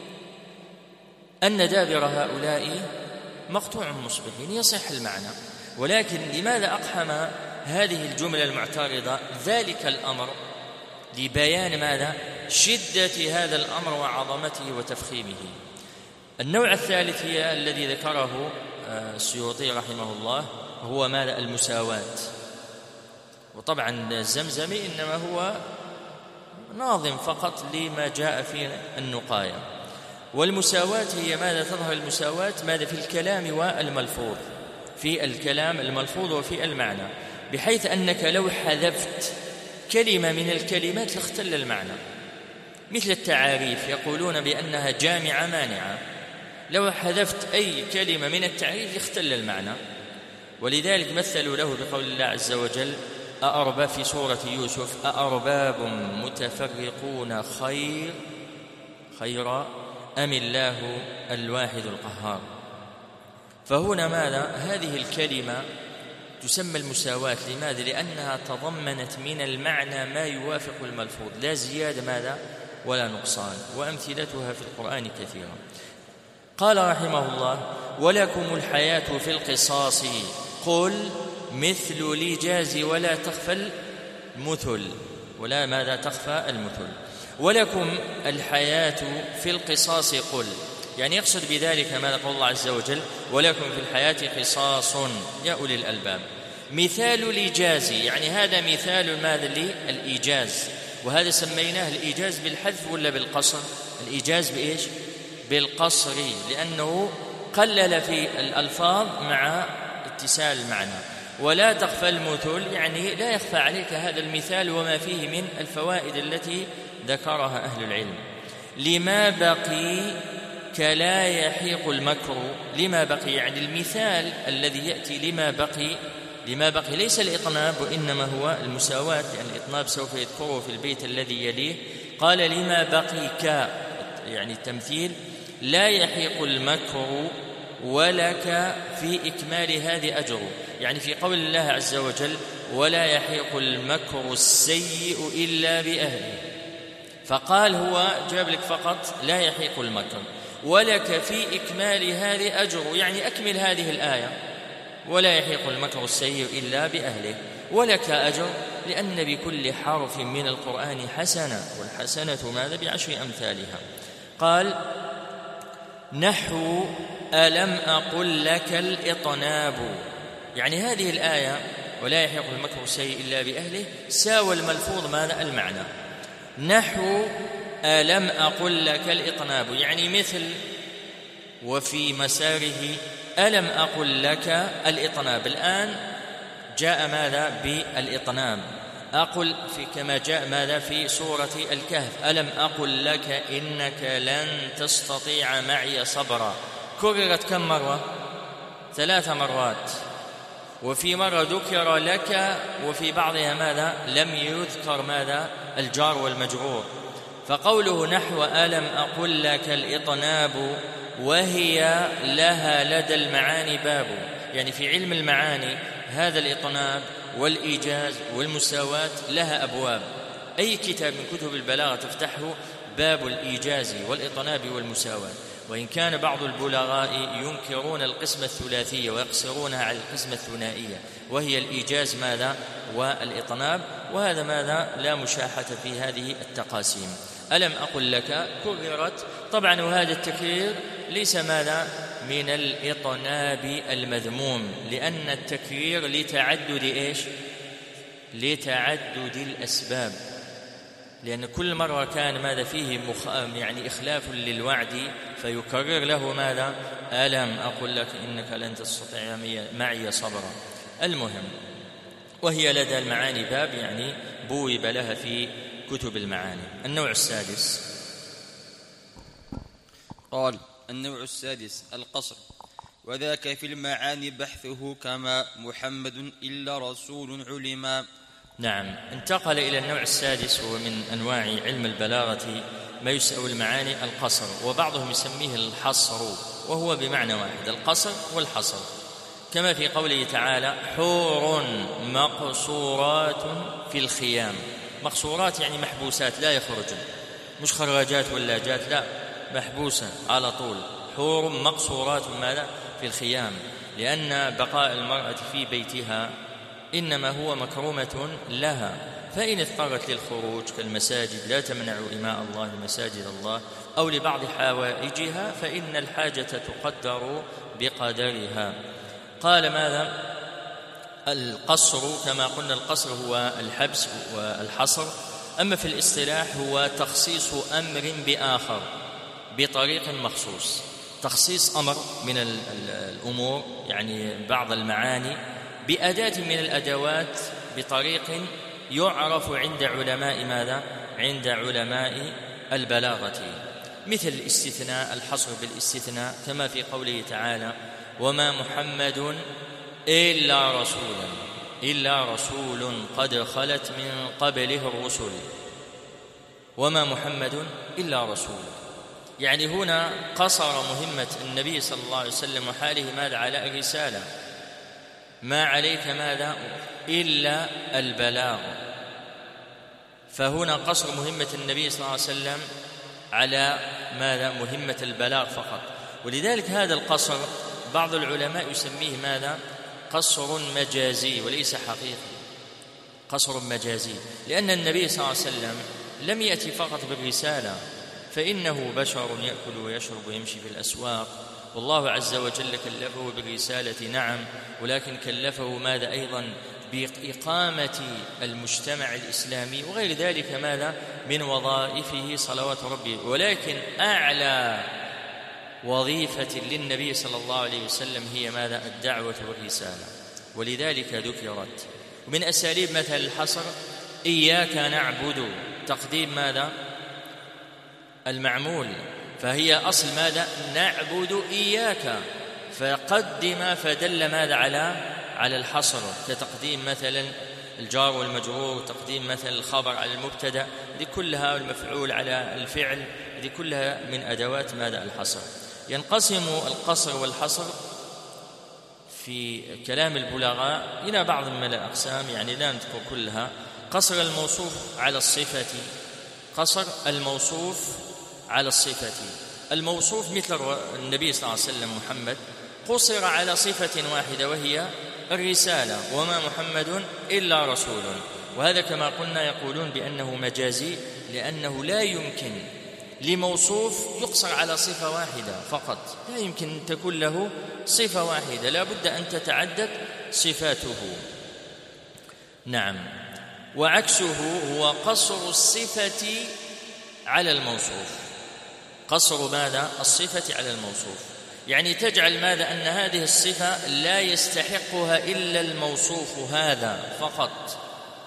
أن دابر هؤلاء مقطوع مصبحين، يصح المعنى، ولكن لماذا أقحم هذه الجملة المعترضة ذلك الأمر؟ لبيان ماذا؟ شدة هذا الأمر وعظمته وتفخيمه. النوع الثالث هي الذي ذكره السيوطي رحمه الله، هو ماذا؟ المساواة. وطبعا الزمزمي إنما هو ناظم فقط لما جاء في النقايا. والمساواة هي ماذا؟ تظهر المساواة ماذا؟ في الكلام والملفوظ، في الكلام الملفوظ وفي المعنى، بحيث أنك لو حذفت كلمة من الكلمات لاختل المعنى. مثل التعاريف يقولون بأنها جامعة مانعة، لو حذفت أي كلمة من التعريف يختل المعنى. ولذلك مثلوا له بقول الله عز وجل أأرباب في سورة يوسف أأرباب متفرقون خير أم الله الواحد القهار. فهنا ماذا؟ هذه الكلمة تسمى المساواة. لماذا؟ لأنها تضمنت من المعنى ما يوافق الملفوظ، لا زيادة ماذا ولا نقصان، وأمثلتها في القرآن كثيرة. قال رحمه الله: ولكم الحياة في القصاص قل مثل الإيجاز ولا تخفى المثل، ولا ماذا تخفى المثل. ولكم الحياة في القصاص قل، يعني يقصد بذلك ماذا؟ قول الله عز وجل: ولكم في الحياة قصاص يا أولي الألباب. مثال الإيجاز، يعني هذا مثال ماذا؟ للإيجاز، وهذا سميناه الإيجاز بالحذف ولا بالقصر؟ الإيجاز بإيش؟ بالقصر، لأنه قلل في الألفاظ مع اتسال المعنى. ولا تخفى المثل، يعني لا يخفى عليك هذا المثال وما فيه من الفوائد التي ذكرها أهل العلم. لما بقي كلا يحيق المكر. لما بقي يعني المثال الذي يأتي لما بقي ليس الإطناب وإنما هو المساواة، لأن الإطناب سوف يذكره في البيت الذي يليه. قال: لما بقي يعني التمثيل، لا يحيق المكر ولك في إكمال هذه أجر، يعني في قول الله عز وجل: ولا يحيق المكر السيء إلا بأهله. فقال هو جاب لك فقط لا يحيق المكر، ولك في إكمال هذه أجر، يعني أكمل هذه الآية: ولا يحيق المكر السيء إلا بأهله، ولك أجر، لأن بكل حرف من القرآن حسنة، والحسنة ماذا؟ بعشر أمثالها. قال: نحو ألم أقل لك الإطناب، يعني هذه الآية ولا يحيق المكر السيء إلا بأهله ساوى الملفوظ ماذا؟ المعنى. نحو ألم أقل لك الإطناب، يعني مثل وفي مساره ألم أقل لك الإطناب. الآن جاء ماذا؟ بالإطناب. أقل في كما جاء ماذا؟ في سورة الكهف: ألم أقل لك إنك لن تستطيع معي صبرا. كررت كم مرة؟ 3 مرات، وفي مرة ذكر لك، وفي بعضها ماذا؟ لم يذكر ماذا؟ الجار والمجرور. فقوله نحو ألم أقل لك الإطناب وهي لها لدى المعاني باب، يعني في علم المعاني هذا الإطناب والإيجاز والمساواة لها أبواب. أي كتاب من كتب البلاغة تفتحه باب الإيجاز والإطناب والمساواة، وإن كان بعض البلغاء ينكرون القسمة الثلاثية ويقصرونها على القسمة الثنائية، وهي الإيجاز ماذا؟ والإطناب، وهذا ماذا؟ لا مشاحة في هذه التقاسيم. ألم أقل لك كررت طبعا، وهذا التكرير ليس ماذا؟ من الإطناب المذموم، لأن التكرير لتعدد إيش؟ لتعدد الأسباب، لأن كل مرة كان ماذا فيه يعني إخلاف للوعد، فيكرر له ماذا؟ ألم أقل لك إنك لن تستطيع معي صبرا. المهم، وهي لدى المعاني باب، يعني بوب لها في كتب المعاني. النوع السادس. قال: النوع السادس القصر، وذاك في المعاني بحثه كما محمد إلا رسول علما. نعم، انتقل إلى النوع السادس، وهو من أنواع علم البلاغة ما يسأل المعاني القصر، وبعضهم يسميه الحصر، وهو بمعنى واحد، القصر والحصر، كما في قوله تعالى: حور مقصورات في الخيام. مقصورات يعني محبوسات لا يخرجن، مش خراجات ولا جات، لا، محبوسة على طول. حور مقصورات ماذا؟ في الخيام، لأن بقاء المرأة في بيتها إنما هو مكرمة لها، فإن اضطرت للخروج كالمساجد لا تمنع إماء الله مساجد الله، أو لبعض حوائجها، فإن الحاجة تقدر بقدرها. قال ماذا؟ القصر كما قلنا، القصر هو الحبس والحصر، أما في الاصطلاح هو تخصيص أمر بآخر بطريق مخصوص، تخصيص أمر من الأمور، يعني بعض المعاني بأداة من الأدوات بطريق يعرف عند علماء ماذا؟ عند علماء البلاغة، مثل الاستثناء، الحصر بالاستثناء، كما في قوله تعالى: وما محمد إلا رسولا. إلا رسول قد خلت من قبله الرسل وما محمد إلا رسول. يعني هنا قصر مهمة النبي صلى الله عليه وسلم وحاله ماذا؟ على الرسالة، ما عليك ماذا؟ إلا البلاغ. فهنا قصر مهمة النبي صلى الله عليه وسلم على ماذا؟ مهمة البلاغ فقط. ولذلك هذا القصر بعض العلماء يسميه ماذا؟ قصر مجازي وليس حقيقي، قصر مجازي، لأن النبي صلى الله عليه وسلم لم يأتي فقط بالرسالة، فإنه بشر يأكل ويشرب ويمشي في الأسواق، والله عز وجل كلفه بالرسالة نعم، ولكن كلفه ماذا أيضا؟ بإقامة المجتمع الإسلامي وغير ذلك ماذا؟ من وظائفه صلوات ربه. ولكن أعلى وظيفة للنبي صلى الله عليه وسلم هي ماذا؟ الدعوة والرسالة، ولذلك ذكرت. ومن أساليب مثل الحصر إياك نعبد، تقديم ماذا؟ المعمول، فهي أصل ماذا؟ نعبد إياك، فقدم فدل ماذا؟ على الحصر، كتقديم مثلا الجار والمجرور، تقديم مثلا الخبر على المبتدأ، دي كلها المفعول على الفعل، دي كلها من أدوات ماذا؟ الحصر. ينقسم القصر والحصر في كلام البلغاء إلى بعض من الأقسام، يعني لا نذكر كلها. قصر الموصوف على الصفة، قصر الموصوف على الصفة. الموصوف مثل النبي صلى الله عليه وسلم محمد قصر على صفة واحدة وهي الرسالة، وما محمد إلا رسول. وهذا كما قلنا يقولون بأنه مجازي، لأنه لا يمكن لموصوف يقصر على صفة واحدة فقط، لا يمكن أن تكون له صفة واحدة، لا بد أن تتعدد صفاته. نعم. وعكسه هو قصر الصفة على الموصوف، قصر ماذا؟ الصفة على الموصوف، يعني تجعل ماذا؟ أن هذه الصفة لا يستحقها إلا الموصوف هذا فقط،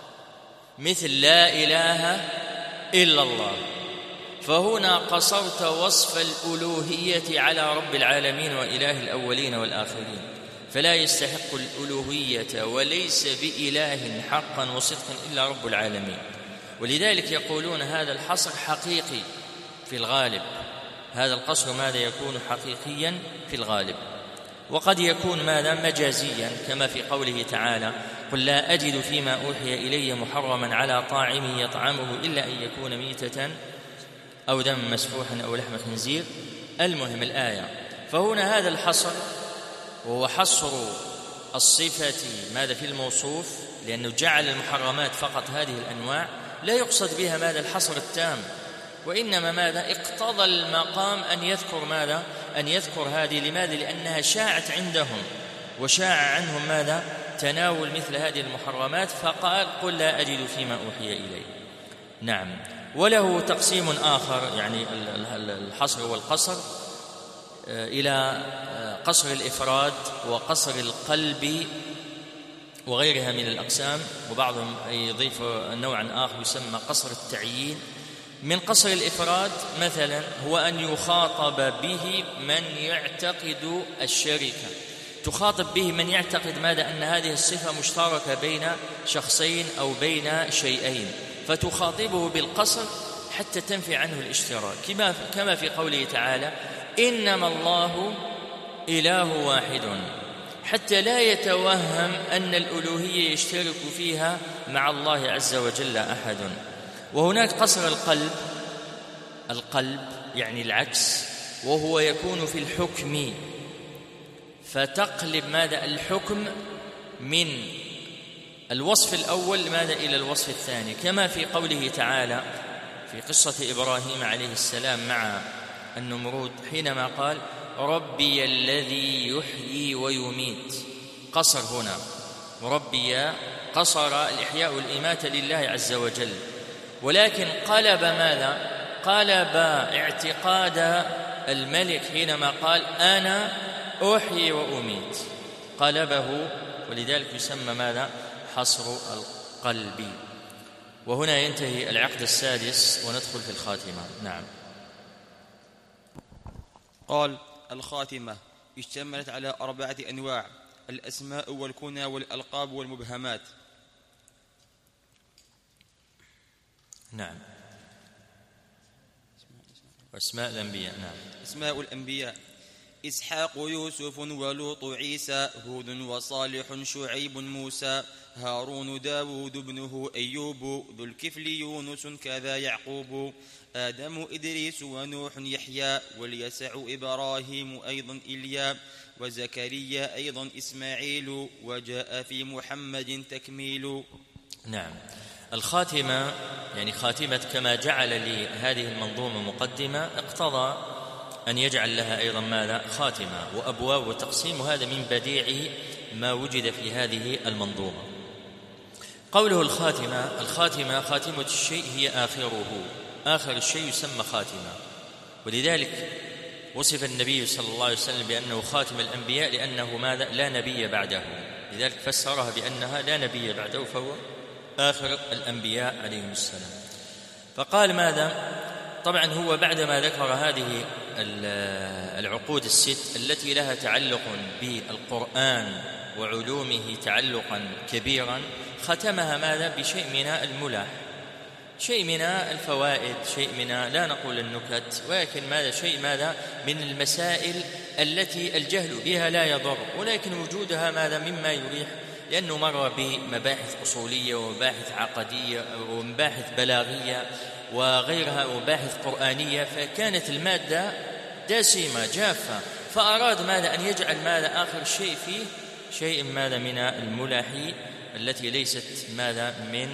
مثل لا إله إلا الله، فهنا قصرت وصف الألوهية على رب العالمين وإله الأولين والآخرين، فلا يستحق الألوهية وليس بإله حقا وصدقا إلا رب العالمين. ولذلك يقولون هذا الحصر حقيقي في الغالب، هذا القصر ماذا؟ يكون حقيقيا في الغالب، وقد يكون ماذا؟ مجازيا، كما في قوله تعالى قل لا أجد فيما أوحي إلي محرما على طاعم يطعمه إلا أن يكون ميتة أو دم مسفوحا أو لحم خنزير. المهم الآية. فهنا هذا الحصر وهو حصر الصفة ماذا؟ في الموصوف، لأنه جعل المحرمات فقط هذه الأنواع، لا يقصد بها ماذا؟ الحصر التام، وإنما ماذا؟ اقتضى المقام أن يذكر ماذا؟ أن يذكر هذه. لماذا؟ لأنها شاعت عندهم وشاع عنهم ماذا؟ تناول مثل هذه المحرمات، فقال قل لا أجد فيما أوحي إلي. نعم. وله تقسيم آخر، يعني الحصر والقصر، إلى قصر الإفراد وقصر القلب وغيرها من الأقسام، وبعضهم يضيف نوعا آخر يسمى قصر التعيين. من قصر الإفراد مثلا هو أن يخاطب به من يعتقد الشركة، تخاطب به من يعتقد ماذا؟ أن هذه الصفة مشتركة بين شخصين أو بين شيئين، فتخاطبه بالقصر حتى تنفي عنه الاشتراك، كما في قوله تعالى إنما الله إله واحد، حتى لا يتوهم أن الألوهية يشترك فيها مع الله عز وجل أحد. وهناك قصر القلب يعني العكس، وهو يكون في الحكم، فتقلب ماذا؟ الحكم من الوصف الأول ماذا؟ إلى الوصف الثاني، كما في قوله تعالى في قصة إبراهيم عليه السلام مع النمرود حينما قال ربي الذي يحيي ويميت، قصر هنا، وربي قصر الإحياء والإماتة لله عز وجل، ولكن قلب ماذا؟ قلب اعتقاد الملك حينما قال أنا أحيي وأميت، قلبه، ولذلك يسمى ماذا؟ حصر القلب. وهنا ينتهي العقد السادس وندخل في الخاتمة. نعم. قال الخاتمة اشتملت على 4 أنواع: الأسماء والكنى والألقاب والمبهمات. نعم. وأسماء الأنبياء. نعم. أسماء الأنبياء: إسحاق، يوسف، ولوط، عيسى، هود، وصالح، شعيب، موسى، هارون، داود ابنه، أيوب، ذو الكفل، يونس، كذا يعقوب، آدم، إدريس، ونوح، يحيى، واليسع، إبراهيم، أيضا إليا، وزكريا، أيضا إسماعيل، وجاء في محمد تكميل. نعم. الخاتمة يعني خاتمة كما جعل لهذه المنظومة مقدمة، اقتضى أن يجعل لها أيضا ماذا؟ خاتمة وأبواب وتقسيم، وهذا من بديع ما وجد في هذه المنظومة. قوله الخاتمة، الخاتمة خاتمة الشيء هي آخره، آخر الشيء يسمى خاتمة، ولذلك وصف النبي صلى الله عليه وسلم بأنه خاتم الأنبياء لأنه ماذا؟ لا نبي بعده، لذلك فسرها بأنها لا نبي بعده، فهو آخر الأنبياء عليهم السلام. فقال ماذا؟ طبعا هو بعدما ذكر هذه العقود الست التي لها تعلق بالقرآن وعلومه تعلقا كبيرا، ختمها ماذا؟ بشيء من الملاح، شيء من الفوائد، شيء من لا نقول النكت، ولكن ماذا؟ شيء ماذا؟ من المسائل التي الجهل بها لا يضر، ولكن وجودها ماذا؟ مما يريح، لأنه مر بمباحث أصولية ومباحث عقدية ومباحث بلاغية وغيرها ومباحث قرآنية، فكانت المادة دسمة جافة، فأراد ماذا؟ أن يجعل ماذا؟ آخر شيء فيه شيء ماذا؟ من الملاح التي ليست ماذا؟ من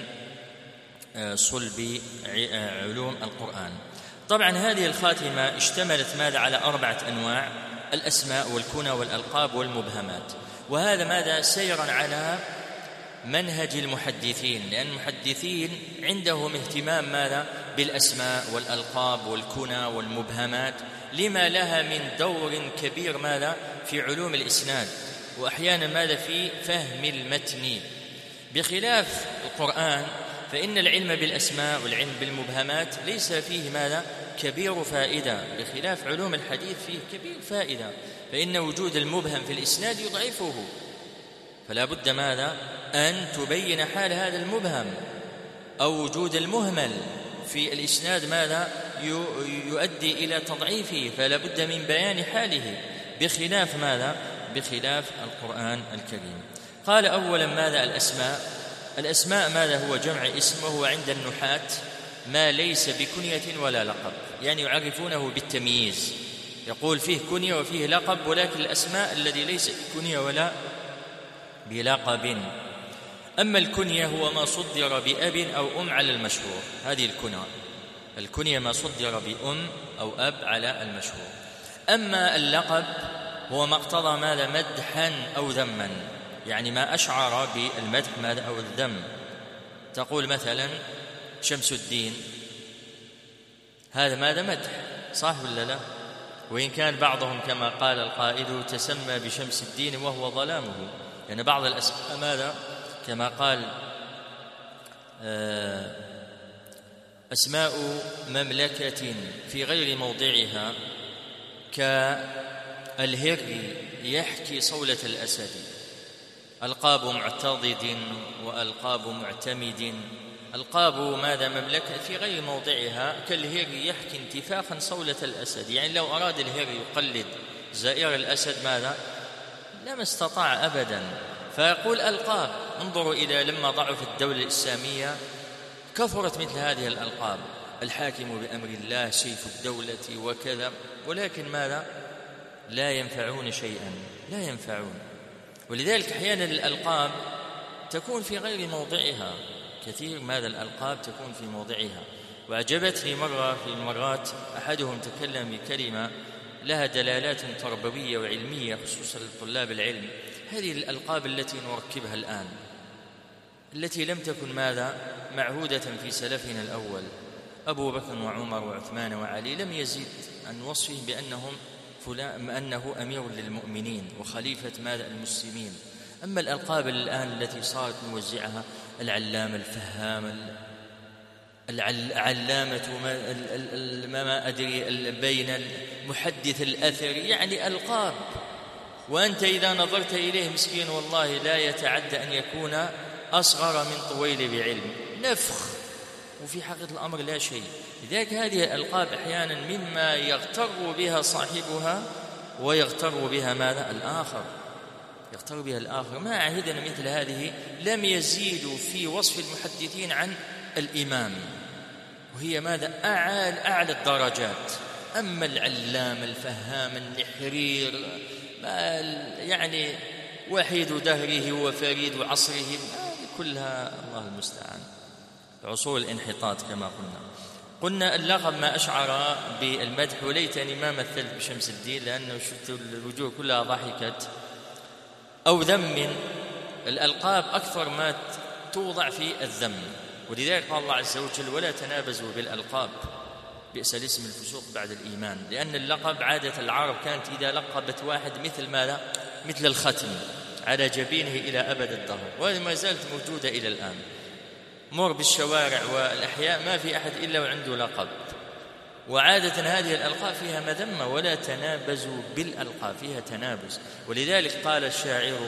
صلب علوم القرآن. طبعا هذه الخاتمة اشتملت ماذا؟ على 4 أنواع: الأسماء والكنى والألقاب والمبهمات، وهذا ماذا؟ سيرا على منهج المحدثين، لأن المحدثين عندهم اهتمام ماذا؟ بالأسماء والألقاب والكنى والمبهمات، لما لها من دور كبير ماذا؟ في علوم الإسناد، وأحيانا ماذا؟ في فهم المتن، بخلاف القرآن فإن العلم بالأسماء والعلم بالمبهمات ليس فيه ماذا؟ كبير فائدة، بخلاف علوم الحديث فيه كبير فائدة، فإن وجود المبهم في الإسناد يضعفه، فلا بد ماذا؟ أن تبين حال هذا المبهم، أو وجود المهمل في الإسناد ماذا؟ يؤدي إلى تضعيفه، فلا بد من بيان حاله، بخلاف ماذا؟ بخلاف القرآن الكريم. قال أولا ماذا؟ الأسماء. الأسماء ماذا؟ هو جمع اسم، وهو عند النحاة ما ليس بكنية ولا لقب، يعني يعرفونه بالتمييز، يقول فيه كنية وفيه لقب، ولكن الأسماء الذي ليس بكنية ولا بلقب. أما الكنية هو ما صدر بأب أو أم على المشهور، هذه الكنية ما صدر بأم أو أب على المشهور. أما اللقب هو ما اقتضى ماذا؟ مدحا أو ذما، يعني ما أشعر بالمدح ماذا؟ أو الذم. تقول مثلا شمس الدين، هذا ماذا؟ مدح، صح ولا لا؟ وإن كان بعضهم كما قال القائد تسمى بشمس الدين وهو ظلامه، يعني بعض الأسماء ماذا؟ كما قال أسماء مملكة في غير موضعها كالهر يحكي صولة الأسد، ألقاب معتضد وألقاب معتمد. ألقاب ماذا؟ مملكة في غير موضعها، كالهر يحكي انتفاخا صولة الأسد، يعني لو أراد الهر يقلد زائر الأسد ماذا؟ لما استطاع أبدا، فيقول ألقاب. انظروا إلى لما ضعفت الدولة الإسلامية كثرت مثل هذه الألقاب، الحاكم بأمر الله، سيف الدولة وكذا، ولكن ماذا؟ لا ينفعون شيئا، لا ينفعون. ولذلك أحيانا الألقاب تكون في غير موضعها، كثير ماذا؟ الألقاب تكون في موضعها. وأعجبتني مرة في المرات أحدهم تكلم بكلمة لها دلالات تربوية وعلمية خصوصا لطلاب العلم. هذه الألقاب التي نركبها الآن التي لم تكن ماذا؟ معهودة في سلفنا الأول، أبو بكر وعمر وعثمان وعلي لم يزيد عن وصفهم أنه أمير للمؤمنين وخليفة ماذا؟ المسلمين. أما الألقاب الآن التي صارت موزعها العلام، الفهام، العلامة، ما أدري بين المحدث الأثري، يعني ألقاب وأنت إذا نظرت إليه مسكين والله لا يتعدى أن يكون أصغر من طويل بعلم، نفخ، وفي حقيقة الأمر لا شيء. لذلك هذه الألقاب أحيانا مما يغتر بها صاحبها ويغتر بها ماذا؟ الآخر، يغتر بها الآخر. ما عهدنا مثل هذه لم يزيدوا في وصف المحدثين عن الإمام، وهي ماذا؟ أعلى الدرجات. أما العلام الفهام النحرير يعني وحيد دهره وفريد عصره، كلها الله المستعان، عصور الانحطاط كما قلنا. اللقب ما أشعر بالمدح، وليتني ما مثلت بشمس الدين لأنه شفت الوجوه كلها ضحكت أو ذم. الألقاب أكثر ما توضع في الذم، ولذلك قال الله عز وجل ولا تنابزوا بالألقاب بئس الاسم الفسوق بعد الإيمان. لأن اللقب عادة العرب كانت إذا لقبت واحد مثل ماذا؟ مثل الختم على جبينه إلى أبد الدهر، وهذه ما زالت موجودة إلى الآن. مر بالشوارع والأحياء ما في أحد إلا وعنده لقب، وعادة هذه الألقاب فيها مذمة. ولا تنابزوا بالألقاب، فيها تنابز. ولذلك قال الشاعر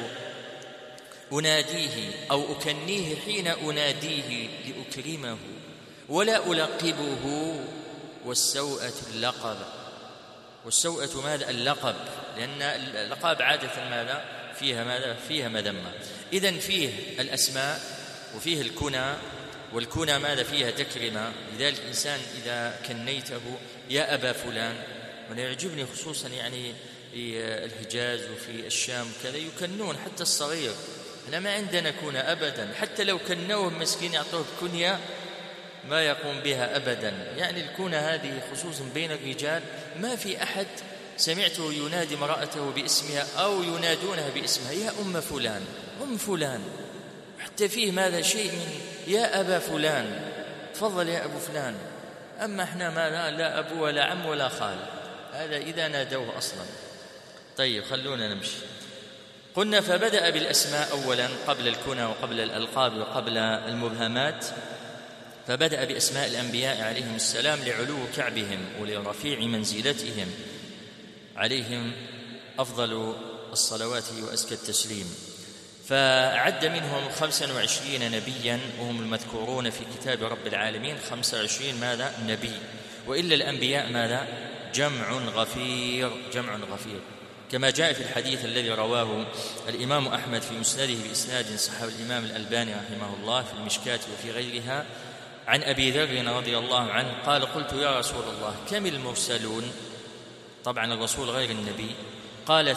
أناديه أو أكنيه حين أناديه لأكرمه ولا ألقبه، والسوءة اللقب. والسوءة ماذا؟ اللقب، لأن اللقب عادة ماذا؟ فيها مذمة. إذن فيه الأسماء وفيه الكنى، والكنى ماذا؟ فيها تكرمة. لذلك الإنسان إذا كنيته يا أبا فلان، وأنا يعجبني خصوصا يعني في الحجاز وفي الشام كذا يكنون حتى الصغير. أنا ما عندنا كنى أبدا، حتى لو كنوه مسكين يعطوه كنية ما يقوم بها أبدا. يعني الكنى هذه خصوصا بين الرجال ما في أحد سمعته ينادي امرأته باسمها أو ينادونها باسمها يا أم فلان، أم فلان، حتى فيه ماذا؟ شيء من يا أبا فلان، تفضل يا أبو فلان. أما إحنا ما لا أبو ولا عم ولا خال، هذا إذا نادوه أصلا. طيب خلونا نمشي. قلنا فبدأ بالأسماء أولا قبل الكنى وقبل الألقاب وقبل المبهمات. فبدأ بأسماء الأنبياء عليهم السلام لعلو كعبهم ولرفيع منزلتهم عليهم أفضل الصلوات وأزكى التسليم. فعد منهم 25 نبيا وهم المذكورون في كتاب رب العالمين، 25 ماذا؟ نبي. وإلا الأنبياء ماذا؟ جمع غفير، جمع غفير، كما جاء في الحديث الذي رواه الإمام أحمد في مسنده بإسناد صححه الإمام الألباني رحمه الله في المشكاة وفي غيرها عن أبي ذر رضي الله عنه قال قلت يا رسول الله كم المرسلون؟ طبعا الرسول غير النبي. قال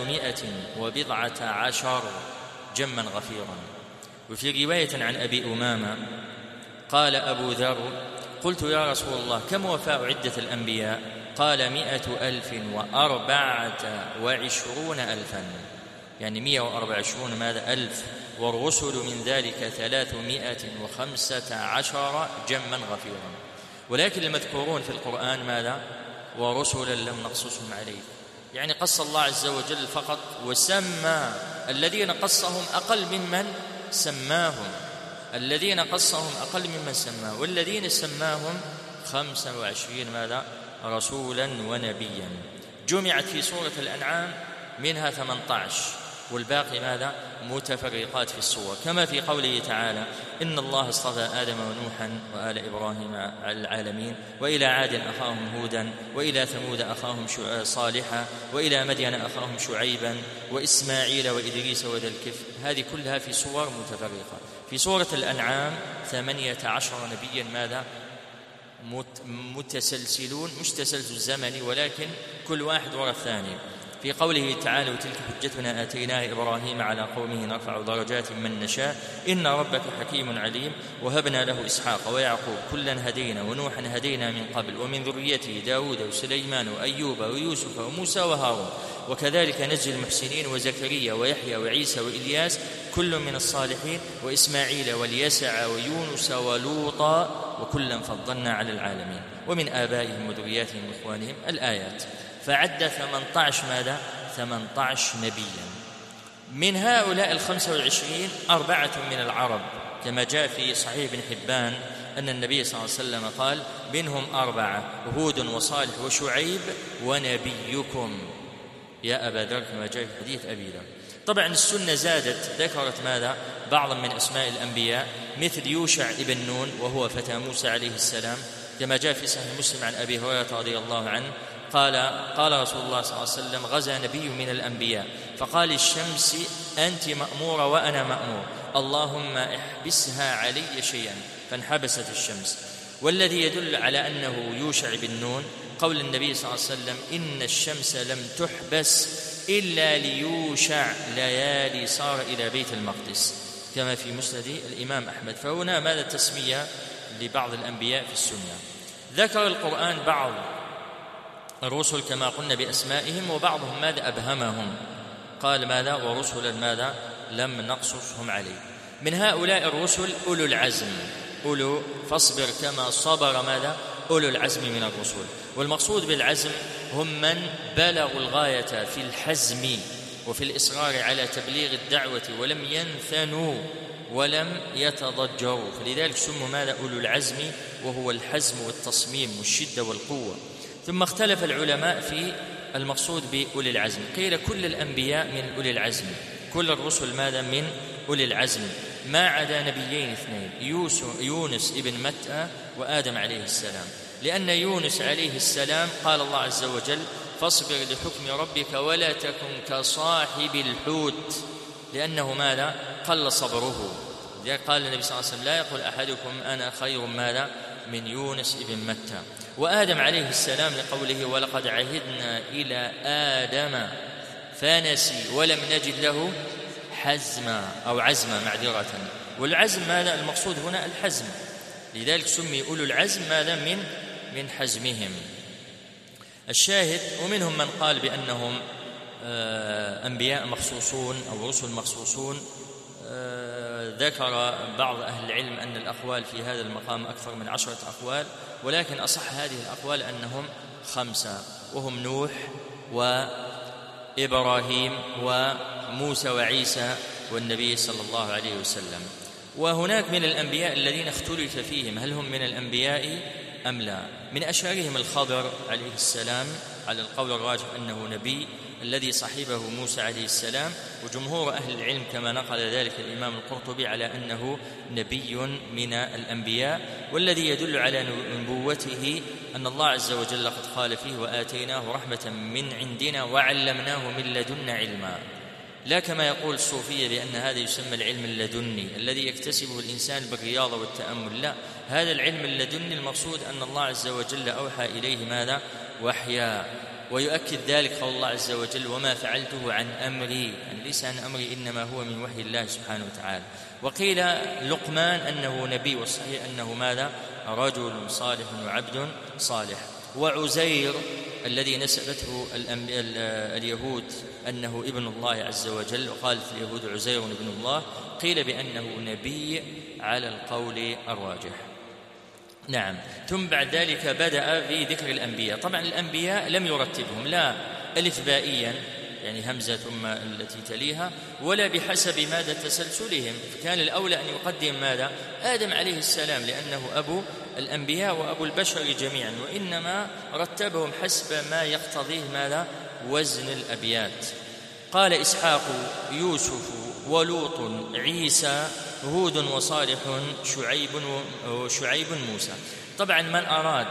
310 جما غفيرا. وفي رواية عن أبي أمامة قال أبو ذر قلت يا رسول الله كم وفاء عدة الأنبياء؟ قال 124,000، يعني 124 ماذا؟ ألف، والرسل من ذلك 315 جما غفيرا. ولكن المذكورون في القرآن ماذا؟ ورسلا لم نقصصهم عليك، يعني قص الله عز وجل فقط، وسمى الذين قصهم أقل ممن سماهم، الذين قصهم أقل ممن سماه، والذين سماهم 25 ماذا؟ رسولا ونبيا. جمعت في سورة الأنعام منها 18، والباقي ماذا؟ متفرقات في الصور، كما في قوله تعالى إن الله اصطفى آدم ونوحا وآل إبراهيم على العالمين، وإلى عاد أخاهم هودا، وإلى ثمود أخاهم صالحا، وإلى مدين أخاهم شعيبا، وإسماعيل وإدريس وذا الكفل. هذه كلها في صور متفرقة. في سورة الأنعام 18 نبيا ماذا؟ متسلسلون، مش تسلسل زمني ولكن كل واحد وراء الثاني. في قوله تعالى وتلك حجتنا آتيناها إبراهيم على قومه نرفع درجات من نشاء إن ربك حكيم عليم وهبنا له إسحاق ويعقوب كلا هدينا ونوحا هدينا من قبل ومن ذريته داود وسليمان وأيوب ويوسف وموسى وهارون وكذلك نجزي المحسنين وزكريا ويحيى وعيسى وإلياس كل من الصالحين وإسماعيل واليسع ويونس ولوطا وكلا فضلنا على العالمين ومن آبائهم وذرياتهم وإخوانهم الآيات. فعد 18 ماذا؟ 18 نبيا. من هؤلاء 25 4 من العرب، كما جاء في صحيح بن حبان أن النبي صلى الله عليه وسلم قال منهم 4 هود وصالح وشعيب ونبيكم. يا أبا ذر كما جاء في حديث أبي ذر. طبعا السنة زادت ذكرت ماذا؟ بعضا من أسماء الأنبياء مثل يوشع ابن نون وهو فتى موسى عليه السلام، كما جاء في صحيح مسلم عن أبي هريرة رضي الله عنه قال رسول الله صلى الله عليه وسلم: غزا نبي من الأنبياء فقال الشمس أنت مأمورة وأنا مأمور، اللهم احبسها علي شيئا، فانحبست الشمس. والذي يدل على أنه يوشع بن نون قول النبي صلى الله عليه وسلم: إن الشمس لم تحبس إلا ليوشع ليالي صار إلى بيت المقدس، كما في مسند الإمام أحمد. فهنا ماذا؟ تسمية لبعض الأنبياء في السنة. ذكر القرآن بعض الرسل كما قلنا بأسمائهم، وبعضهم ماذا؟ أبهمهم، قال ماذا؟ ورسلا ماذا؟ لم نقصصهم عليه. من هؤلاء الرسل أولو العزم، أولو فاصبر كما صبر ماذا؟ أولو العزم من الرسل. والمقصود بالعزم هم من بلغوا الغاية في الحزم وفي الإصرار على تبليغ الدعوة ولم ينثنوا ولم يتضجروا، فلذلك سموا ماذا؟ أولو العزم، وهو الحزم والتصميم والشدة والقوة. ثم اختلف العلماء في المقصود بأولي العزم، قيل كل الأنبياء من أولي العزم، كل الرسل ماذا؟ من أولي العزم، ما عدا نبيين اثنين، يونس ابن متى وآدم عليه السلام. لأن يونس عليه السلام قال الله عز وجل: فاصبر لحكم ربك ولا تكن كصاحب الحوت، لأنه ماذا؟ قل صبره. لذلك قال النبي صلى الله عليه وسلم: لا يقول أحدكم أنا خير ماذا؟ من يونس ابن متى. وآدم عليه السلام لقوله: ولقد عهدنا إلى آدم فنسي ولم نجد له حزما أو عزما معذرة. والعزم ماذا؟ المقصود هنا الحزم، لذلك سمي أولو العزم ماذا؟ من حزمهم. الشاهد: ومنهم من قال بأنهم أنبياء مخصوصون أو رسل مخصوصون. ذكر بعض أهل العلم أن الأقوال في هذا المقام أكثر من 10 أقوال، ولكن أصح هذه الأقوال أنهم 5، وهم نوح وإبراهيم وموسى وعيسى والنبي صلى الله عليه وسلم. وهناك من الأنبياء الذين اختلف فيهم هل هم من الأنبياء أم لا. من أشهرهم الخضر عليه السلام، على القول الراجح أنه نبي، الذي صحبه موسى عليه السلام، وجمهور أهل العلم كما نقل ذلك الإمام القرطبي على أنه نبي من الأنبياء. والذي يدل على نبوته أن الله عز وجل قد قال فيه: وآتيناه رحمة من عندنا وعلمناه من لدنا علما. لا كما يقول الصوفية بأن هذا يسمى العلم اللدني الذي يكتسبه الإنسان بالرياضة والتأمل، لا، هذا العلم اللدني المقصود أن الله عز وجل أوحى إليه ماذا؟ وحيا. ويؤكد ذلك قول الله عز وجل: وما فعلته عن أمري، يعني ليس عن أمري إنما هو من وحي الله سبحانه وتعالى. وقيل لقمان أنه نبي، والصحيح أنه ماذا؟ رجل صالح وعبد صالح. وعزير الذي نسبته اليهود أنه ابن الله عز وجل، وقالت اليهود عزير ابن الله، قيل بأنه نبي على القول الراجح. نعم. ثم بعد ذلك بدأ بذكر الأنبياء. طبعا الأنبياء لم يرتبهم لا الإثبائيا يعني همزة ثم التي تليها، ولا بحسب ماذا تسلسلهم، فكان الأولى أن يقدم ماذا؟ آدم عليه السلام، لأنه أبو الأنبياء وأبو البشر جميعا، وإنما رتبهم حسب ما يقتضيه ماذا؟ وزن الأبيات. قال إسحاق يوسف ولوط عيسى هود وصالح شعيب موسى. طبعا من أراد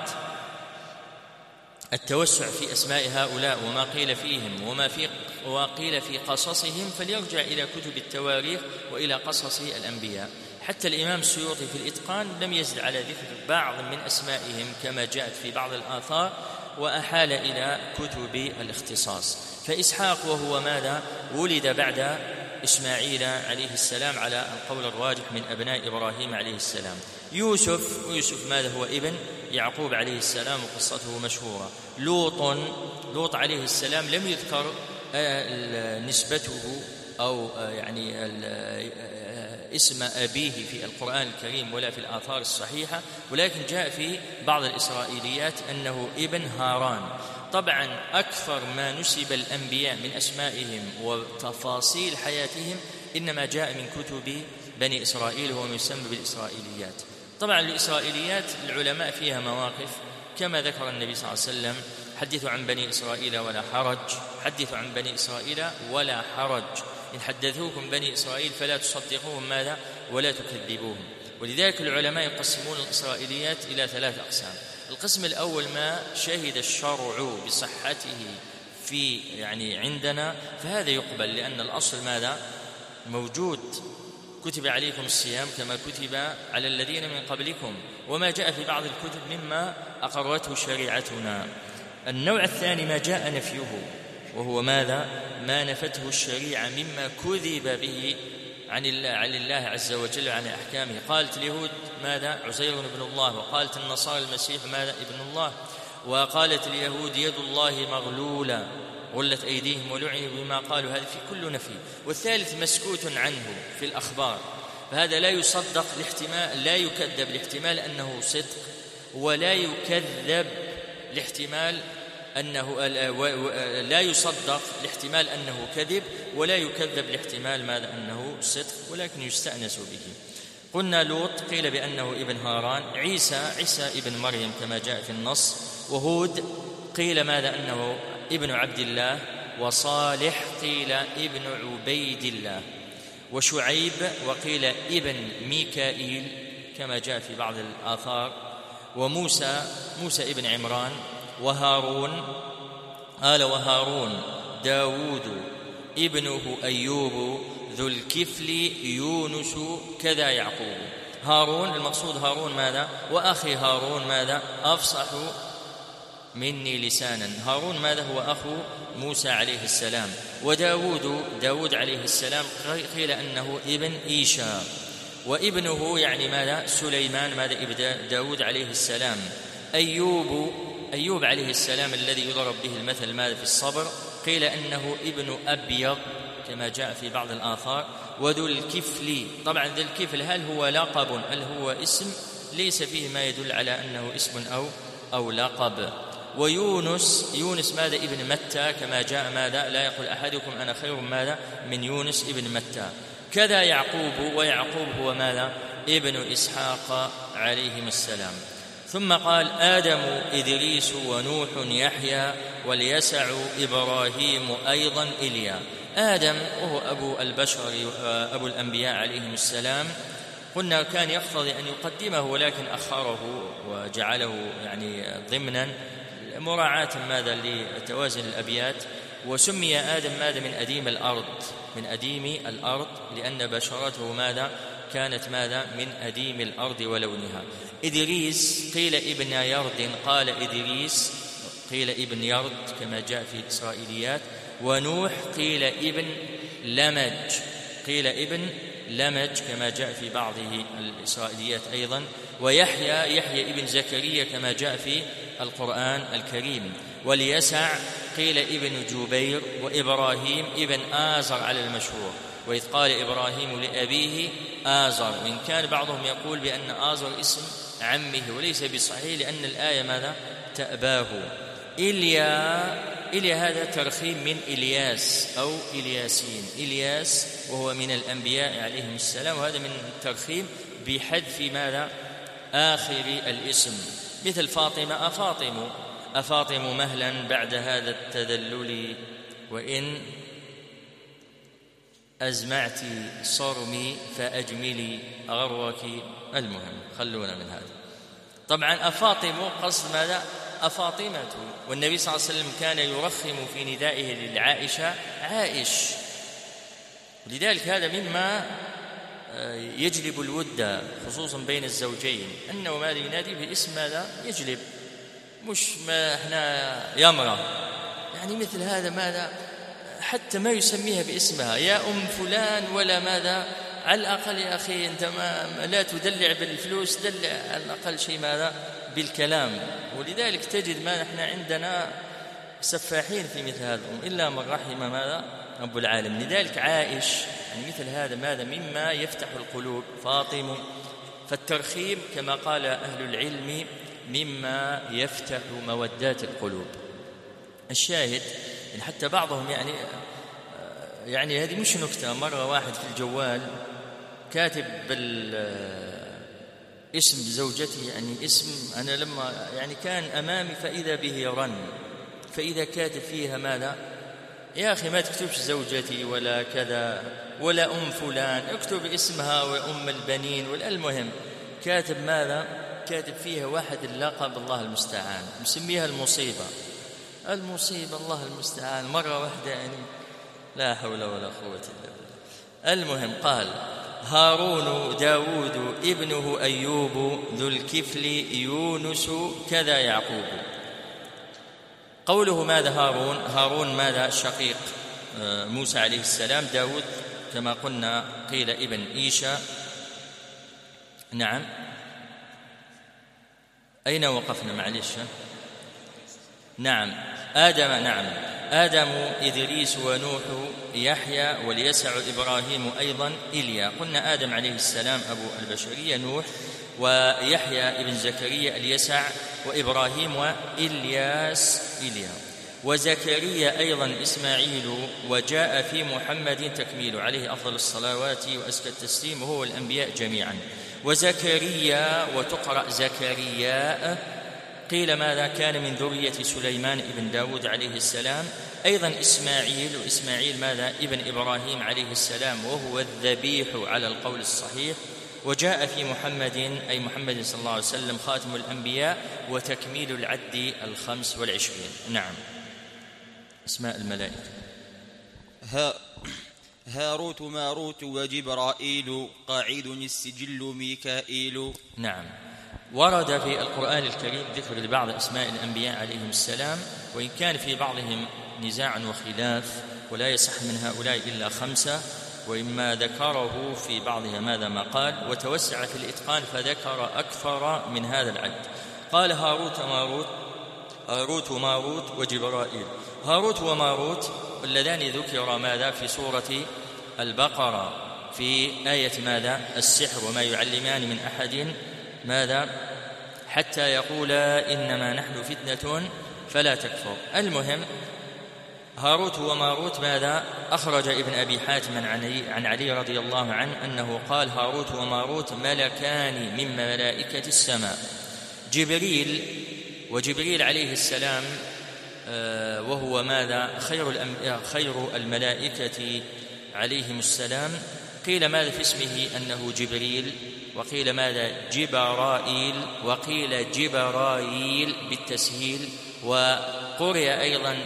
التوسع في أسماء هؤلاء وما قيل فيهم وما قيل في قصصهم فليرجع إلى كتب التواريخ وإلى قصص الأنبياء. حتى الإمام السيوطي في الإتقان لم يزد على ذكر بعض من أسمائهم كما جاءت في بعض الآثار، وأحال إلى كتب الاختصاص. فإسحاق وهو ماذا؟ ولد بعد إسماعيل عليه السلام على القول الراجح من أبناء إبراهيم عليه السلام. يوسف ماذا؟ هو ابن يعقوب عليه السلام، وقصته مشهورة. لوط عليه السلام لم يذكر نسبته أو يعني اسم أبيه في القرآن الكريم ولا في الآثار الصحيحة، ولكن جاء في بعض الإسرائيليات أنه ابن هاران. طبعا أكثر ما نسب الأنبياء من أسمائهم وتفاصيل حياتهم إنما جاء من كتب بني إسرائيل، وهو يسمى بالإسرائيليات. طبعا الإسرائيليات العلماء فيها مواقف كما ذكر النبي صلى الله عليه وسلم: حدثوا عن بني إسرائيل ولا حرج، حدثوا عن بني إسرائيل ولا حرج، إن حدثوكم بني إسرائيل فلا تصدقوهم ماذا ولا تكذبوهم. ولذلك العلماء يقسمون الإسرائيليات إلى 3 أقسام. القسم الأول ما شهد الشرع بصحته في عندنا، فهذا يقبل، لأن الأصل ماذا موجود: كتب عليكم الصيام كما كتب على الذين من قبلكم، وما جاء في بعض الكتب مما أقرته شريعتنا. النوع الثاني ما جاء نفيه، وهو ماذا؟ ما نفته الشريعة مما كذب به عن الله عز وجل عن أحكامه. قالت اليهود ماذا؟ عزير ابن الله، وقالت النصارى المسيح ماذا؟ ابن الله، وقالت اليهود يد الله مغلولة غلت أيديهم ولعنوا بما قالوا. هذا في كل نفي. والثالث مسكوت عنه في الأخبار، فهذا لا يصدق لاحتمال، لا يكذب لاحتمال أنه صدق، ولا يكذب لاحتمال أنه لا يصدق لاحتمال أنه كذب، ولا يكذب لاحتمال ماذا؟ أنه صدق، ولكن يستأنس به. قلنا لوط قيل بأنه ابن هاران، عيسى ابن مريم كما جاء في النص، وهود قيل ماذا؟ أنه ابن عبد الله، وصالح قيل ابن عبيد الله، وشعيب وقيل ابن ميكائيل كما جاء في بعض الآثار، وموسى ابن عمران، وهارون داود ابنه أيوب ذو الكفل يونس كذا يعقوب. هارون المقصود هارون ماذا؟ وأخي هارون ماذا؟ أفصح مني لسانا. هارون ماذا؟ هو أخو موسى عليه السلام. وداود عليه السلام قيل أنه ابن إيشا، وابنه ماذا؟ سليمان ماذا؟ ابن داود عليه السلام. أيوب عليه السلام الذي يضرب به المثل ماذا؟ في الصبر، قيل أنه ابن أبيض كما جاء في بعض الآثار. وذو الكفل، طبعا ذو الكفل هل هو لقب هل هو اسم؟ ليس فيه ما يدل على أنه اسم أو لقب. ويونس ماذا؟ ابن متى كما جاء ماذا؟ لا يقول أحدكم أنا خير ماذا؟ من يونس ابن متى. كذا يعقوب، ويعقوب هو ماذا؟ ابن إسحاق عليهم السلام. ثم قال آدم إدريس ونوح يحيى واليسع إبراهيم أيضا إليا. آدم وهو أبو البشر أبو الأنبياء عليهم السلام، قلنا كان يقتضي أن يقدمه ولكن أخره وجعله ضمنا مراعاة ماذا؟ لتوازن الأبيات. وسمي آدم ماذا؟ من أديم الأرض لأن بشرته ماذا؟ كانت ماذا؟ من أديم الأرض ولونها. إدريس قيل ابن يرد، قال إدريس قيل ابن يرد كما جاء في الإسرائيليات. ونوح قيل ابن لمج كما جاء في بعض الإسرائيليات أيضا. ويحيى ابن زكريا كما جاء في القرآن الكريم. واليسع قيل ابن جبير. وإبراهيم ابن آزر على المشهور، وإذ قال إبراهيم لأبيه آزر، وإن كان بعضهم يقول بأن آزر اسم عمه وليس بصحيح لأن الآية ماذا؟ تأباه. إليا هذا ترخيم من إلياس أو إلياسين، إلياس وهو من الأنبياء عليهم السلام، وهذا من الترخيم بحذف ماذا؟ آخر الاسم. مثل فاطمة أفاطم مهلا بعد هذا التذلل وإن أزمعت صرمي فأجملي غروك. المهم خلونا من هذا. طبعا أفاطم قصد ماذا؟ أفاطمة. والنبي صلى الله عليه وسلم كان يرخم في ندائه للعائشة عائش، لذلك هذا مما يجلب الود خصوصا بين الزوجين، أنه ماذا؟ ينادي باسم ماذا؟ يجلب، مش ما احنا يمرة مثل هذا ماذا؟ حتى ما يسميها باسمها يا أم فلان ولا ماذا؟ على الأقل يا أخي أنت لا تدلع بالفلوس، دلع على الأقل شيء ماذا؟ بالكلام. ولذلك تجد ما نحن عندنا سفاحين في مثل هذا إلا من رحم ماذا؟ رب العالمين. لذلك عائش مثل هذا ماذا؟ مما يفتح القلوب. فاطم، فالترخيم كما قال أهل العلم مما يفتح مودات القلوب. الشاهد حتى بعضهم هذه مش نكتة. مرة واحد في الجوال كاتب اسم زوجته يعني اسم أنا لما يعني كان أمامي فإذا به رن، فإذا كاتب فيها ماذا؟ يا أخي ما تكتبش زوجتي ولا كذا ولا فلان، اكتب اسمها وأم البنين. والمهم كاتب ماذا؟ كاتب فيها واحد اللقب الله المستعان، مسميها المصيبة الله المستعان مرة واحدة، يعني لا حول ولا قوة إلا بالله. المهم قال هارون داود ابنه أيوب ذو الكفل يونس كذا يعقوب. قوله ماذا هارون ماذا؟ شقيق موسى عليه السلام. داود كما قلنا قيل ابن إيشا. نعم أين وقفنا معلش؟ نعم آدم إدريس ونوح يحيى واليسع إبراهيم أيضا إليا. قلنا آدم عليه السلام أبو البشرية نوح، ويحيى ابن زكريا اليسع، وإبراهيم وإلياس إليا، وزكريا أيضا إسماعيل، وجاء في محمد تكميل عليه أفضل الصلوات وأزكى التسليم وهو الأنبياء جميعا. وزكريا وتقرأ زكرياء قيل ماذا؟ كان من ذرية سليمان ابن داود عليه السلام. أيضا إسماعيل، وإسماعيل ماذا؟ ابن إبراهيم عليه السلام وهو الذبيح على القول الصحيح. وجاء في محمد أي محمد صلى الله عليه وسلم خاتم الأنبياء وتكميل العد 25. نعم اسماء الملائكة هاروت ماروت وجبرائيل قاعد السجل ميكائيل. نعم ورد في القرآن الكريم ذكر لبعض أسماء الأنبياء عليهم السلام، وإن كان في بعضهم نزاع وخلاف، ولا يصح من هؤلاء إلا 5، وإما ذكره في بعضها ماذا ما قال، وتوسع في الإتقان فذكر أكثر من هذا العد. قال هاروت وماروت وجبرائيل. هاروت وماروت اللذان ذكر ماذا؟ في سورة البقرة في آية ماذا؟ السحر، وما يعلمان من أحد ماذا؟ حتى يقولا إنما نحن فتنة فلا تكفر. المهم هاروت وماروت ماذا؟ أخرج ابن أبي حاتم عن علي رضي الله عنه أنه قال هاروت وماروت ملكان من ملائكة السماء. وجبريل عليه السلام وهو ماذا؟ خير الملائكة عليهم السلام. قيل ماذا في اسمه؟ أنه جبريل، وقيل ماذا؟ جبرائيل، وقيل جبرائيل بالتسهيل، وقرئ أيضا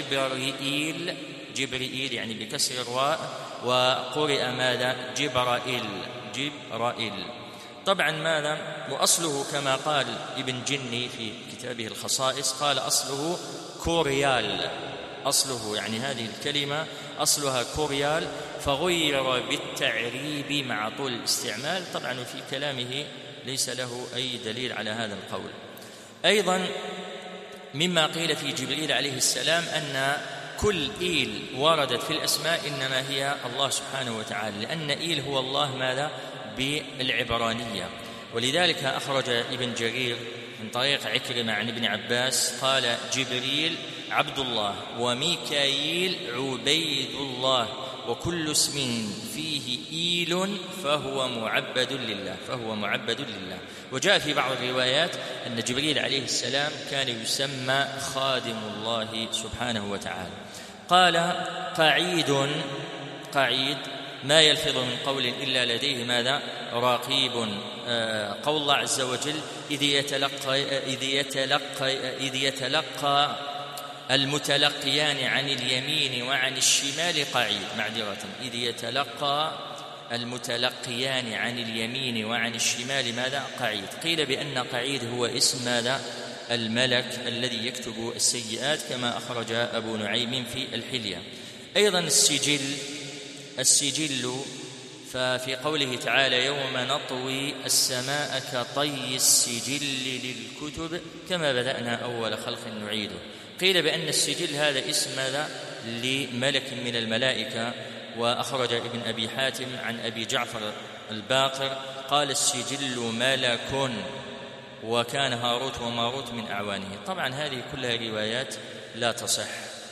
جبرائيل يعني بكسر الراء، وقرئ ماذا؟ جبرائيل. طبعا ماذا؟ وأصله كما قال ابن جني في كتابه الخصائص قال أصله كوريال، أصله يعني هذه الكلمة أصلها كوريال، فغير بالتعريب مع طول الاستعمال. طبعا في كلامه ليس له أي دليل على هذا القول. أيضا مما قيل في جبريل عليه السلام أن كل إيل وردت في الأسماء إنما هي الله سبحانه وتعالى، لأن إيل هو الله ماذا؟ بالعبرانية. ولذلك أخرج ابن جرير من طريق عكرمة عن ابن عباس قال جبريل عبد الله، وميكائيل عبيد الله، وكل اسم فيه إيل فهو معبد لله. وجاء في بعض الروايات أن جبريل عليه السلام كان يسمى خادم الله سبحانه وتعالى. قال قعيد ما يلفظ من قول إلا لديه ماذا؟ رقيب. قول الله عز وجل إذ يتلقى المتلقيان عن اليمين وعن الشمال قعيد. إذ يتلقى المتلقيان عن اليمين وعن الشمال ماذا؟ قعيد. قيل بأن قعيد هو اسم ماذا؟ الملك الذي يكتب السيئات، كما أخرج أبو نعيم في الحلية. أيضا السجل ففي قوله تعالى يوم نطوي السماء كطي السجل للكتب كما بدأنا أول خلق نعيده. قيل بأن السجل هذا اسم ماذا؟ لملك من الملائكة. وأخرج ابن أبي حاتم عن أبي جعفر الباقر قال السجل ملك، وكان هاروت وماروت من أعوانه. طبعا هذه كلها روايات لا تصح.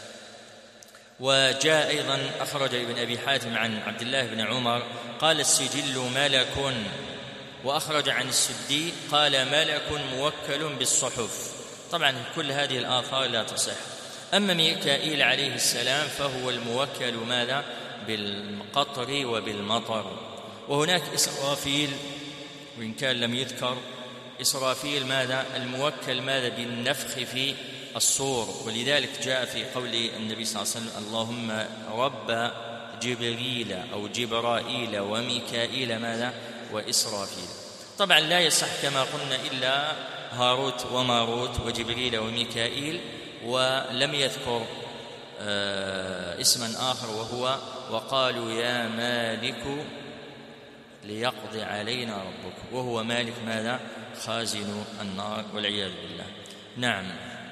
وجاء أيضا أخرج ابن أبي حاتم عن عبد الله بن عمر قال السجل ملك، وأخرج عن السدي قال ملك موكل بالصحف. طبعا كل هذه الآثار لا تصح. أما ميكائيل عليه السلام فهو الموكل ماذا؟ بالقطر وبالمطر. وهناك إسرافيل، وإن كان لم يذكر إسرافيل ماذا؟ الموكل ماذا؟ بالنفخ في الصور. ولذلك جاء في قول النبي صلى الله عليه وسلم اللهم رب جبريل أو جبرائيل وميكائيل ماذا؟ وإسرافيل. طبعا لا يصح كما قلنا إلا هاروت وماروت وجبريل وميكائيل، ولم يذكر اسما آخر وهو وقالوا يا مالك ليقضي علينا ربك، وهو مالك ماذا؟ خازن النار والعياذ بالله. نعم.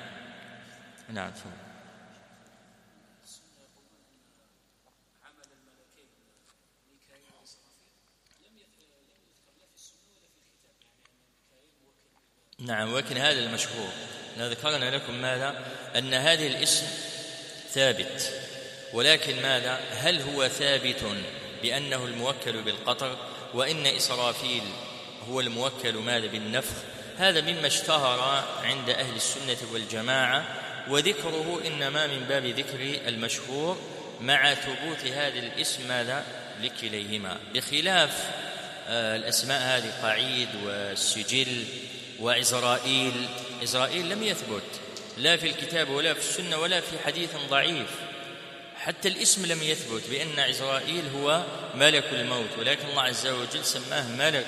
نعم، ولكن هذا المشهور. ذكرنا لكم ماذا؟ أن هذه الاسم ثابت، ولكن ماذا؟ هل هو ثابت بأنه الموكل بالقطر وإن إسرافيل هو الموكل ماذا؟ بالنفخ؟ هذا مما اشتهر عند أهل السنة والجماعة، وذكره إنما من باب ذكر المشهور مع ثبوت هذا الاسم ماذا؟ لكليهما، بخلاف الأسماء هذه قعيد والسجل وعزرائيل. إسرائيل لم يثبت لا في الكتاب ولا في السنة ولا في حديث ضعيف، حتى الاسم لم يثبت بأن عزرائيل هو ملك الموت، ولكن الله عز وجل سماه ملك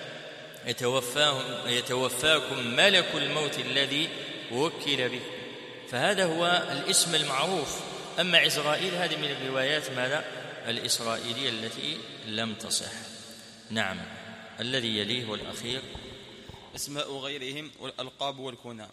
يتوفاكم ملك الموت الذي وكل به، فهذا هو الاسم المعروف. أما عزرائيل هذه من الروايات ماذا؟ الإسرائيلية التي لم تصح. نعم. الذي يليه والأخير أسماء غيرهم والألقاب والكنى.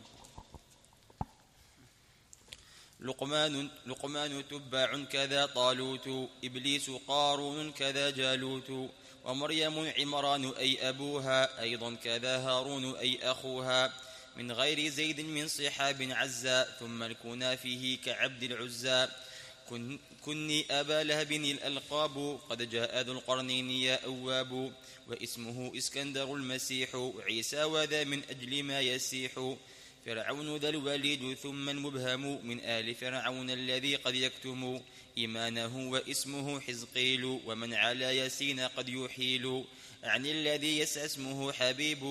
لقمان تبع كذا طالوت، إبليس قارون كذا جالوت، ومريم عمران أي أبوها، أيضا كذا هارون أي أخوها، من غير زيد من صحاب عزا، ثم الكنى فيه كعبد العزى. كني أبا لهب الألقاب، قد جاء ذو القرنين يا أواب، واسمه إسكندر المسيح، عيسى وذا من أجل ما يسيح. فرعون ذا الوليد ثم المبهم، من آل فرعون الذي قد يكتم إيمانه، واسمه حزقيل، ومن على ياسين قد يحيل، عن الذي يسعى اسمه حبيب،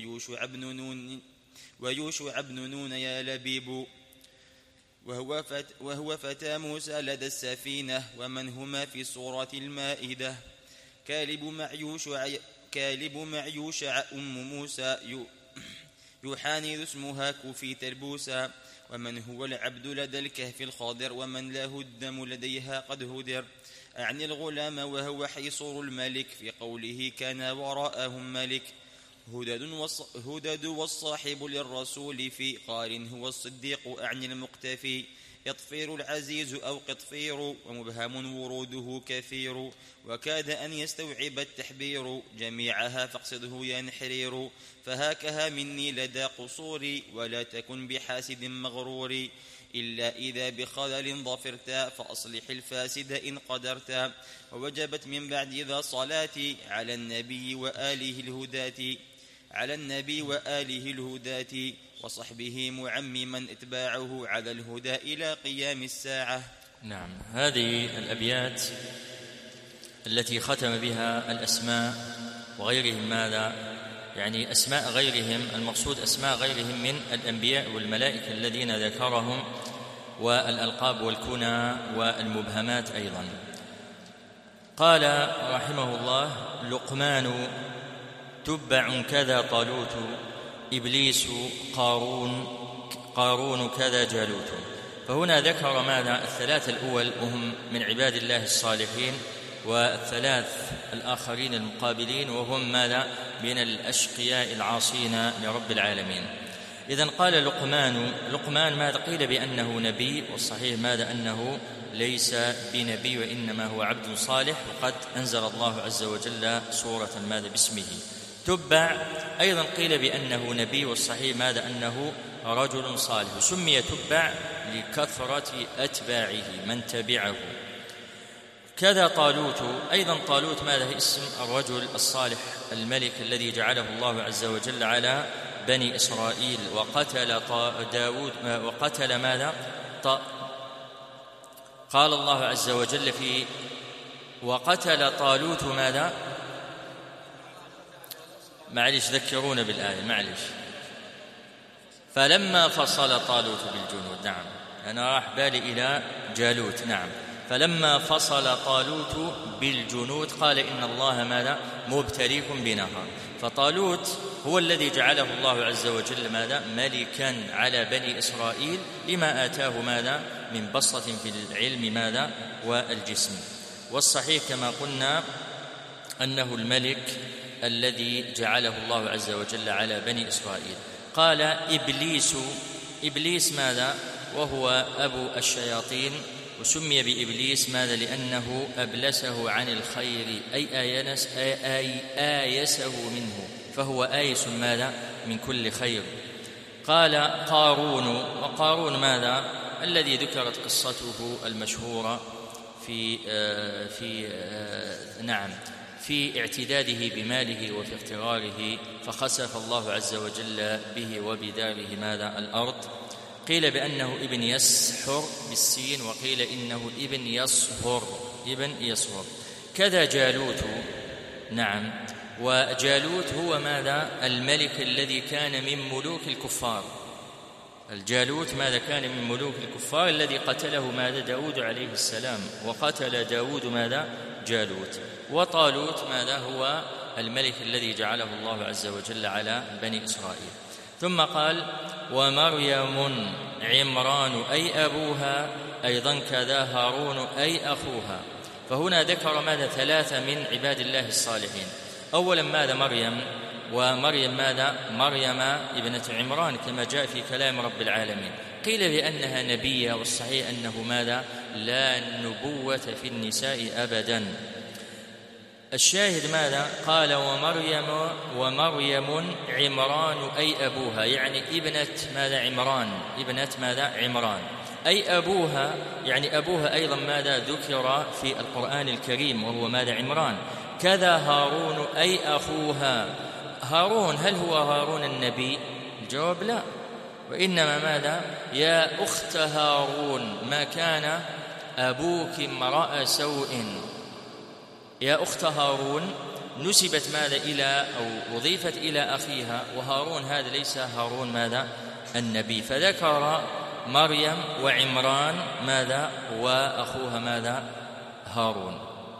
ويوشع بن نون يا لبيب، وهو فتى موسى لدى السفينة، ومن هما في سورة المائدة. كالب مع يوشع أم موسى، يوحاني ذو اسمها كوفي تربوسا، ومن هو العبد لدى الكهف الخضر، ومن له الدم لديها قد هدر. أعني الغلام وهو حيصور الملك، في قوله كان وراءهم ملك. هدد والصاحب للرسول، في قال هو الصديق أعني المقتفي. يطفير العزيز أو قطفير، ومبهم وروده كثير، وكاد أن يستوعب التحبير، جميعها فاقصده ينحرير. فهاكها مني لدى قصوري، ولا تكن بحاسد مغرور، إلا إذا بخلل ظفرت، فأصلح الفاسد إن قدرت. ووجبت من بعد ذا صلاتي، على النبي وآله الهداة، وصحبه معمما اتباعه على الهدى إلى قيام الساعة. نعم. هذه الأبيات التي ختم بها الأسماء وغيرهم ماذا؟ يعني أسماء غيرهم، المقصود أسماء غيرهم من الأنبياء والملائكة الذين ذكرهم، والألقاب والكنى والمبهمات أيضا. قال رحمه الله: لقمان تبع كذا طالوت، إبليس قارون كذا جالوت. فهنا ذكر ماذا؟ الثلاثة الأول وهم من عباد الله الصالحين، والثلاث الآخرين المقابلين وهم ماذا؟ من الأشقياء العاصين لرب العالمين. إذن قال لقمان ماذا؟ قيل بأنه نبي، والصحيح ماذا؟ أنه ليس بنبي، وإنما هو عبد صالح، وقد أنزل الله عز وجل سورة ماذا؟ باسمه. تبع أيضا قيل بأنه نبي، والصحيح ماذا؟ أنه رجل صالح، سمي تبع لكثرة أتباعه من تبعه. كذا طالوت، أيضا طالوت ماذا؟ اسم الرجل الصالح الملك الذي جعله الله عز وجل على بني إسرائيل، وقتل ماذا؟ قال الله عز وجل في وقتل طالوت ماذا؟ معلش ذكرونا بالآية، معلش. فلما فصل طالوت بالجنود، نعم أنا راح بالي إلى جالوت، نعم. فلما فصل طالوت بالجنود قال إن الله ماذا؟ مبتليكم بنهر. فطالوت هو الذي جعله الله عز وجل ماذا؟ ملكا على بني إسرائيل لما آتاه ماذا؟ من بسطة في العلم ماذا؟ والجسم. والصحيح كما قلنا أنه الملك الذي جعله الله عز وجل على بني إسرائيل. قال إبليس ماذا؟ وهو أبو الشياطين، وسمي بإبليس ماذا؟ لأنه أبلسه عن الخير، أي آيسه منه، فهو آيس ماذا؟ من كل خير. قال قارون، وقارون ماذا؟ الذي ذكرت قصته المشهورة في اعتداده بماله وفي اغتراره، فخسف الله عز وجل به وبداره ماذا؟ الأرض. قيل بأنه ابن يسحر بالسين، وقيل إنه ابن يصهر. كذا جالوت، نعم. وجالوت هو ماذا؟ الملك الذي كان من ملوك الكفار. الجالوت ماذا؟ كان من ملوك الكفار الذي قتله ماذا؟ داود عليه السلام، وقتل داود ماذا؟ جالوت. وطالوت ماذا؟ هو الملك الذي جعله الله عز وجل على بني إسرائيل. ثم قال ومريم عمران أي أبوها، أيضا كذا هارون أي أخوها. فهنا ذكر ماذا؟ 3 من عباد الله الصالحين. أولا ماذا؟ مريم. ومريم ماذا؟ مريم ابنة عمران كما جاء في كلام رب العالمين. قيل بأنها نبية، والصحيح أنه ماذا؟ لا نبوة في النساء أبدا. الشاهد ماذا؟ قال ومريم عمران أي أبوها، يعني ابنة ماذا؟ عمران، ابنة ماذا؟ عمران أي أبوها، يعني أبوها أيضا ماذا؟ ذكر في القرآن الكريم وهو ماذا؟ عمران. كذا هارون أي أخوها. هارون هل هو هارون النبي؟ الجواب لا، وإنما ماذا؟ يا أخت هارون ما كان أبوك امرأ سوء. يا أخت هارون نسبت ماذا؟ إلى أو أضيفت إلى أخيها، وهارون هذا ليس هارون ماذا؟ النبي. فذكر مريم وعمران ماذا؟ وأخوها ماذا؟ هارون.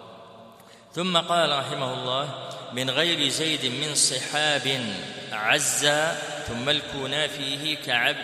ثم قال رحمه الله من غير زيد من صحاب عزا، ثم الكنا فيه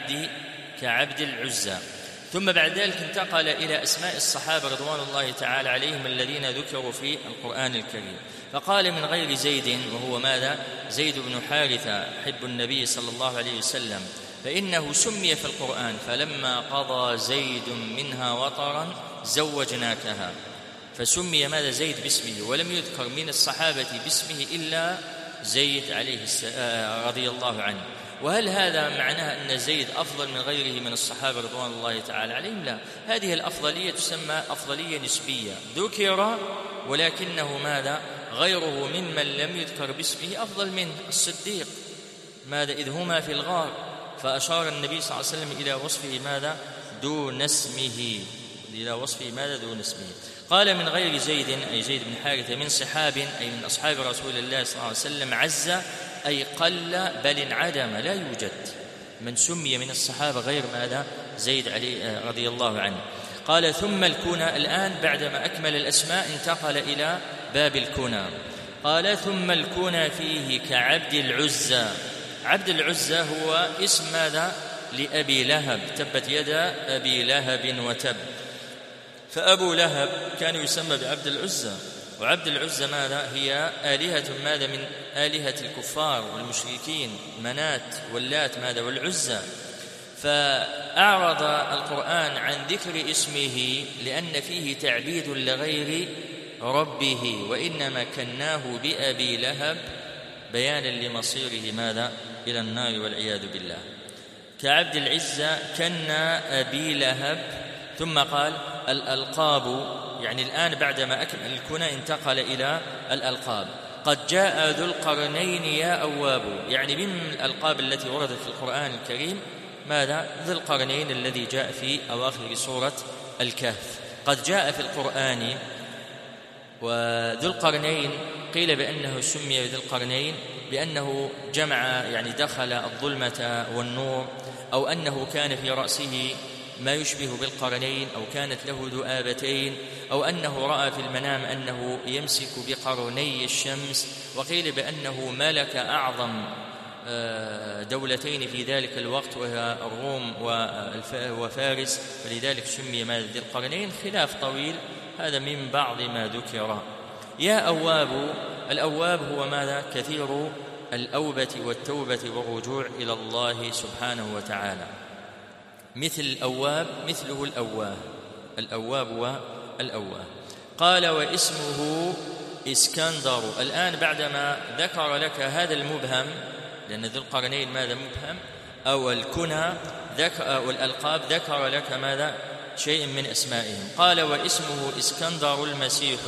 كعبد العزى. ثم بعد ذلك انتقل إلى أسماء الصحابة رضوان الله تعالى عليهم الذين ذكروا في القرآن الكريم. فقال من غير زيد، وهو ماذا؟ زيد بن حارثة حب النبي صلى الله عليه وسلم، فإنه سمي في القرآن فلما قضى زيد منها وطرا زوجناكها، فسمي ماذا؟ زيد باسمه، ولم يذكر من الصحابة باسمه إلا زيد رضي الله عنه. وهل هذا معناه أن زيد أفضل من غيره من الصحابة رضوان الله تعالى عليهم؟ لا، هذه الأفضلية تسمى أفضلية نسبية، ذكر ولكنه ماذا؟ غيره ممن لم يذكر باسمه أفضل منه. الصديق ماذا؟ إذ هما في الغار فأشار النبي صلى الله عليه وسلم إلى وصفه ماذا؟ دون اسمه، إلى وصفه ماذا؟ دون اسمه. قال من غير زيد أي زيد بن حارثة من صحاب أي من أصحاب رسول الله صلى الله عليه وسلم عز أي قل بل انعدم، لا يوجد من سمي من الصحابة غير ماذا؟ زيد علي رضي الله عنه. قال ثم الكنى، الآن بعدما أكمل الأسماء انتقل إلى باب الكنى. قال ثم الكنى فيه كعبد العزى. عبد العزى هو اسم ماذا؟ لأبي لهب، تبت يدا أبي لهب وتب. فأبو لهب كان يسمى بعبد العزى، وعبد العزى ماذا؟ هي آلهة ماذا؟ من آلهة الكفار والمشركين، منات واللات ماذا؟ والعزى. فأعرض القرآن عن ذكر اسمه لأن فيه تعبيد لغير ربه، وإنما كناه بأبي لهب بيانا لمصيره ماذا؟ إلى النار والعياذ بالله. كعبد العزى كنا أبي لهب، ثم قال الألقاب، يعني الآن بعدما أكمل الكنى انتقل إلى الألقاب. قد جاء ذو القرنين يا أواب، يعني من الألقاب التي وردت في القرآن الكريم ماذا؟ ذو القرنين الذي جاء في أواخر سورة الكهف قد جاء في القرآن. وذو القرنين قيل بأنه سمي بذو القرنين بأنه جمع، يعني دخل الظلمة والنور، أو أنه كان في رأسه ما يشبه بالقرنين، أو كانت له ذؤابتين، أو أنه رأى في المنام أنه يمسك بقرني الشمس. وقيل بأنه ملك أعظم دولتين في ذلك الوقت وهي الروم وفارس، فلذلك سمي ذي القرنين. خلاف طويل، هذا من بعض ما ذكر. يا أواب، الأواب هو ماذا؟ كثير الأوبة والتوبة والرجوع إلى الله سبحانه وتعالى. مثل الأواب مثله الأواه، الأواب والأواه. قال واسمه إسكندر. الآن بعدما ذكر لك هذا المبهم، لأن ذو القرنين ماذا مبهم، أو الكنى والألقاب، ذكر لك ماذا؟ شيء من أسمائهم. قال واسمه إسكندر المسيح.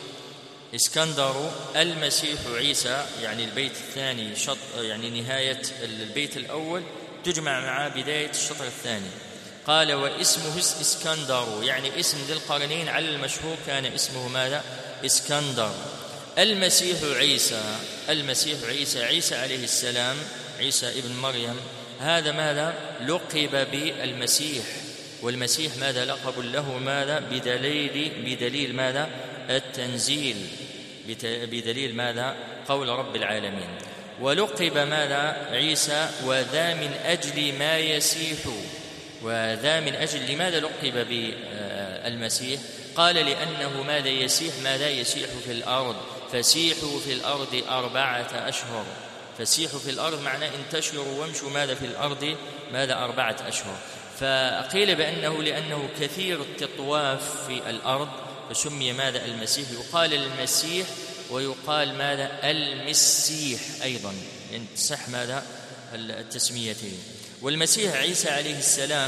إسكندر المسيح عيسى، يعني البيت الثاني يعني نهاية البيت الأول تجمع مع بداية الشطر الثاني. قال واسمه إسكندر، يعني اسم ذي القرنين على المشهور كان اسمه ماذا؟ إسكندر. المسيح عيسى، المسيح عيسى عليه السلام، عيسى ابن مريم، هذا ماذا؟ لقب بالمسيح. والمسيح ماذا؟ لقب له ماذا؟ بدليل ماذا؟ التنزيل، بدليل ماذا؟ قول رب العالمين. ولقب ماذا؟ عيسى وذا من أجل ما يسيح. وذا من أجل، لماذا لقب بالمسيح؟ قال لأنه ماذا يسيح؟ ماذا يسيح في الأرض؟ فسيحوا في الأرض 4 أشهر. فسيحوا في الأرض معناه انتشروا وامشوا ماذا في الأرض ماذا 4 أشهر. فقيل بأنه لأنه كثير التطواف في الأرض فسمي ماذا؟ المسيح. يقال المسيح ويقال ماذا؟ المسيح أيضا، يعني تصح ماذا؟ التسميتين. والمسيح عيسى عليه السلام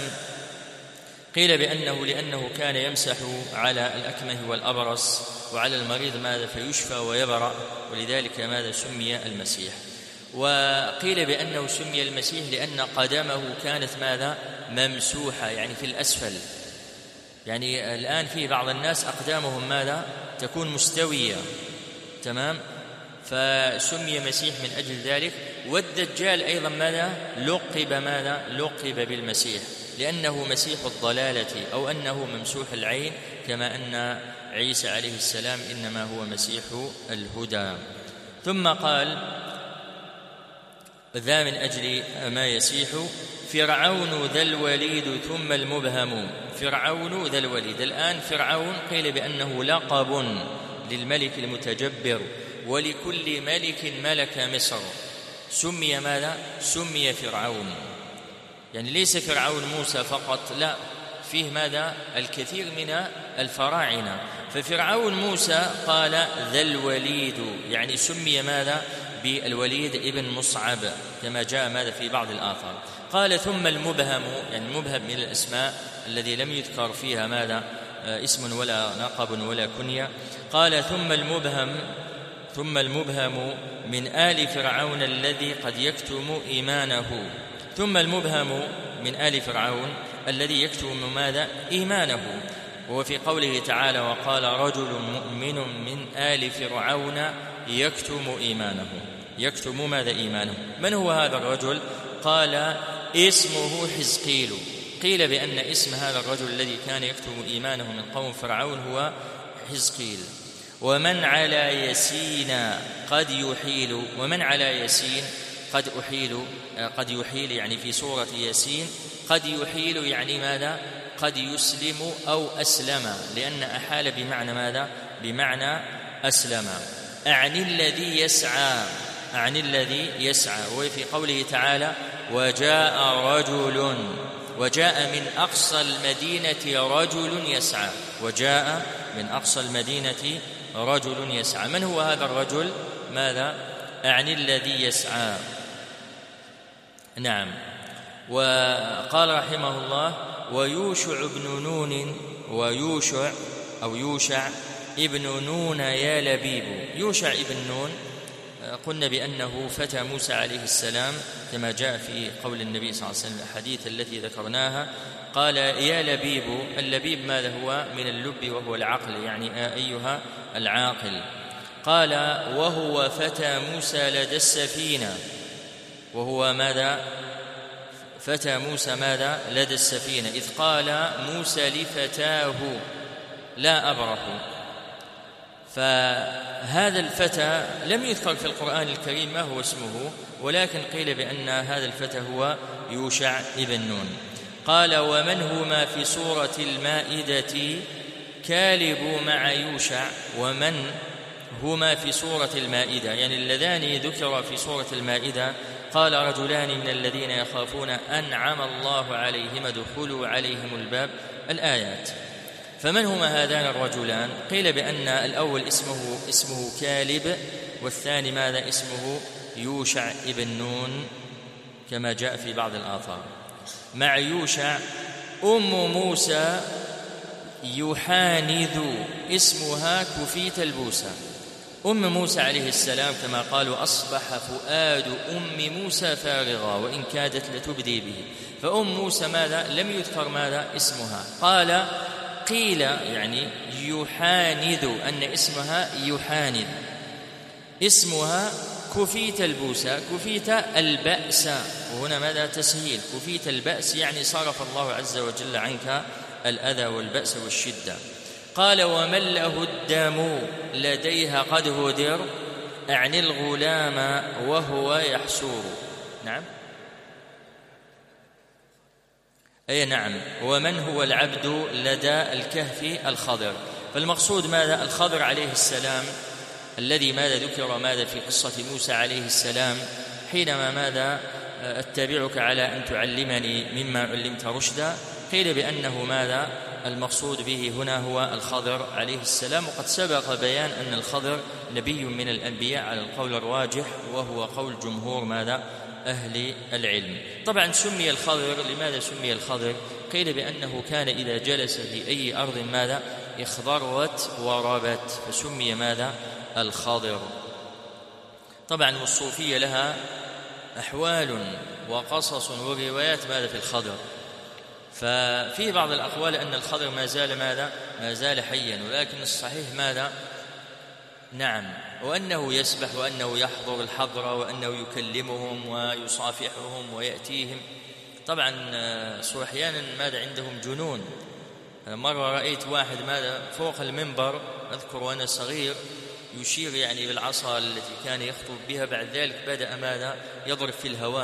قيل بأنه لأنه كان يمسح على الأكمه والأبرص وعلى المريض ماذا؟ فيشفى ويبرأ، ولذلك ماذا؟ سمي المسيح. وقيل بأنه سمي المسيح لأن قدمه كانت ماذا؟ ممسوحة، يعني في الأسفل. يعني الآن في بعض الناس أقدامهم ماذا؟ تكون مستوية، تمام؟ فسمي مسيح من أجل ذلك. والدجال أيضا ماذا؟ لقب بالمسيح لأنه مسيح الضلالة، أو أنه ممسوح العين، كما أن عيسى عليه السلام إنما هو مسيح الهدى. ثم قال ذا من أجل ما يسيح. فرعون ذا الوليد ثم المبهم. فرعون ذا الوليد. الآن فرعون قيل بأنه لقب للملك المتجبر، ولكل ملك ملك مصر سمي ماذا؟ سمي فرعون. يعني ليس فرعون موسى فقط، لا، فيه ماذا؟ الكثير من الفراعنة. ففرعون موسى قال ذا الوليد، يعني سمي ماذا؟ بالوليد ابن مصعب، كما جاء ماذا في بعض الآثار. قال ثم المبهم، يعني المبهم من الأسماء الذي لم يذكر فيها ماذا؟ اسم ولا لقب ولا كنية. قال ثم المبهم من آل فرعون الذي قد يكتم إيمانه. ثم المبهم من آل فرعون الذي يكتم ماذا؟ إيمانه. وهو في قوله تعالى وقال رجل مؤمن من آل فرعون يكتم إيمانه. يكتم ماذا؟ إيمانه. من هو هذا الرجل؟ قال اسمه حزقيل. قيل بأن اسم هذا الرجل الذي كان يكتم إيمانه من قوم فرعون هو حزقيل. ومن على يسين قد يحيل. ومن على يسين قد يحيل يعني في سورة ياسين قد يحيل يعني ماذا؟ قد يسلم أو أسلم، لأن أحال بمعنى ماذا؟ بمعنى أسلم. أعني الذي يسعى، أعني الذي يسعى. وفي قوله تعالى وجاء رجل، وجاء من أقصى المدينة رجل يسعى. وجاء من أقصى المدينة رجل يسعى. من هو هذا الرجل؟ ماذا؟ أعني الذي يسعى. نعم. وقال رحمه الله: ويوشع ابن نون يا لبيب. يوشع ابن نون قلنا بأنه فتى موسى عليه السلام كما جاء في قول النبي صلى الله عليه وسلم الحديث التي ذكرناها، قال: يا لبيب. اللبيب ماذا هو؟ من اللب وهو العقل، يعني أيها العاقل. قال: وهو فتى موسى لدى السفينة. وهو ماذا؟ فتى موسى ماذا؟ لدى السفينة، إذ قال موسى لفتاه لا أبرح. فهذا الفتى لم يذكر في القرآن الكريم ما هو اسمه، ولكن قيل بأن هذا الفتى هو يوشع ابن نون. قال: ومن هما في سورة المائدة كالب مع يوشع. ومن هما في سورة المائدة يعني اللذان ذكر في سورة المائدة. قال: رجلان من الذين يخافون أنعم الله عليهم ادخلوا عليهم الباب، الآيات. فمن هما هذان الرجلان؟ قيل بأن الأول اسمه كالب، والثاني ماذا؟ اسمه يوشع ابن نون كما جاء في بعض الآثار. مع يوشع موسى يحانذ، اسمها كفيت البوسى. موسى عليه السلام كما قالوا: أصبح فؤاد موسى فارغا وإن كادت لتبدي به. موسى ماذا؟ لم يذكر ماذا اسمها. قال قيل يعني يحانذ، أن اسمها يحانذ، اسمها كفيت البوسى، كفيت البأس. وهنا ماذا؟ تسهيل. كفيت البأس يعني صرف الله عز وجل عنك الأذى والبأس والشدة. قال: ومن له الدم لديها قد هدر، أعني الغلام وهو يحسور. نعم، أي نعم. ومن هو العبد لدى الكهف؟ الخضر. فالمقصود ماذا؟ الخضر عليه السلام الذي ماذا ذكر ماذا في قصة موسى عليه السلام حينما ماذا؟ أتبعك على أن تعلمني مما علمت رشدا. قيل بأنه ماذا؟ المقصود به هنا هو الخضر عليه السلام. وقد سبق بيان أن الخضر نبي من الأنبياء على القول الراجح، وهو قول جمهور ماذا؟ أهل العلم. طبعا سمي الخضر، لماذا سمي الخضر؟ قيل بأنه كان إذا جلس في أي أرض ماذا؟ اخضرت وربت، فسمي ماذا؟ الخضر. طبعا والصوفية لها أحوال وقصص وروايات ماذا في الخضر. ففي بعض الأقوال أن الخضر ما زال ماذا؟ ما زال حيا، ولكن الصحيح ماذا؟ نعم، وأنه يسبح، وأنه يحضر الحضرة، وأنه يكلمهم ويصافحهم ويأتيهم. طبعا أحيانا ماذا؟ عندهم جنون. مرة رأيت واحد ماذا؟ فوق المنبر، أذكر وأنا صغير، يشير يعني بالعصا التي كان يخطب بها، بعد ذلك بدأ ماذا؟ يضرب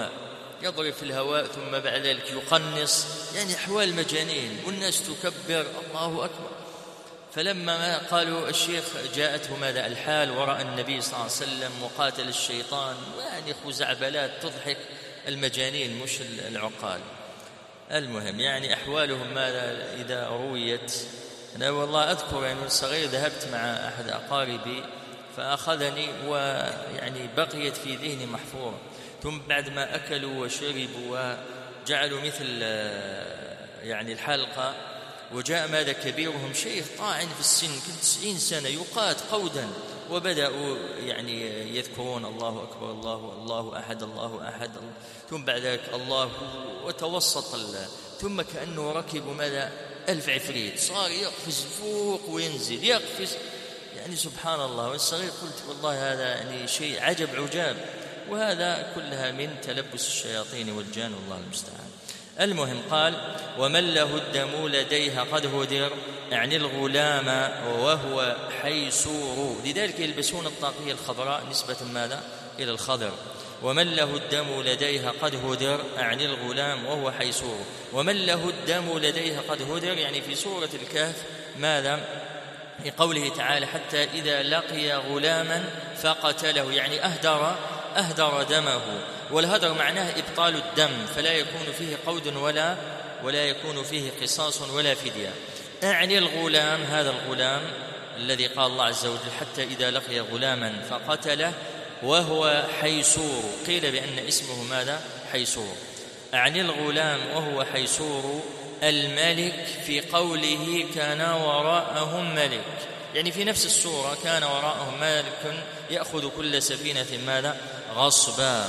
في الهواء ثم بعد ذلك يقنص، يعني أحوال مجانين، والناس تكبر الله أكبر. فلما قالوا الشيخ جاءته ماذا؟ الحال، ورأى النبي صلى الله عليه وسلم وقاتل الشيطان، ويعني خزعبلات تضحك المجانين مش العقال. المهم يعني أحوالهم ماذا إذا رويت. أنا والله أذكر يعني من صغير ذهبت مع أحد أقاربي فأخذني، ويعني بقيت في ذهني محفورة. ثم بعد ما أكلوا وشربوا وجعلوا مثل يعني الحلقة، وجاء ماذا؟ كبيرهم شيخ طاعن في السن 90 سنة يقات قودا، وبدأوا يعني يذكرون الله أكبر، الله أحد، الله أحد، ثم بعد ذلك الله، وتوسط ثم كأنه ركبوا ماذا؟ 1000 عفريت، صار يقفز فوق وينزل، يقفز، يعني سبحان الله. والصغير قلت والله هذا يعني شيء عجب عجاب، وهذا كلها من تلبس الشياطين والجان، والله المستعان. المهم قال: ومن له الدم لديها قد هدر، يعني الغلام وهو حيسور. لذلك يلبسون الطاقية الخضراء نسبة ماذا؟ إلى الخضر. ومن له الدم لديها قد هدر، يعني الغلام وهو حيسور. ومن له الدم لديها قد هدر يعني في سورة الكهف ماذا؟ في قوله تعالى: حتى إذا لقي غلاما فقتله، يعني أهدر دمه. والهدر معناه إبطال الدم، فلا يكون فيه قود ولا يكون فيه قصاص ولا فدية. أعني الغلام، هذا الغلام الذي قال الله عز وجل: حتى إذا لقي غلاما فقتله وهو حيسور. قيل بأن اسمه ماذا؟ حيسور. أعني الغلام وهو حيسور الملك في قوله كان وراءهم ملك، يعني في نفس السورة كان وراءهم ملك يأخذ كل سفينة ماذا؟ غصبا.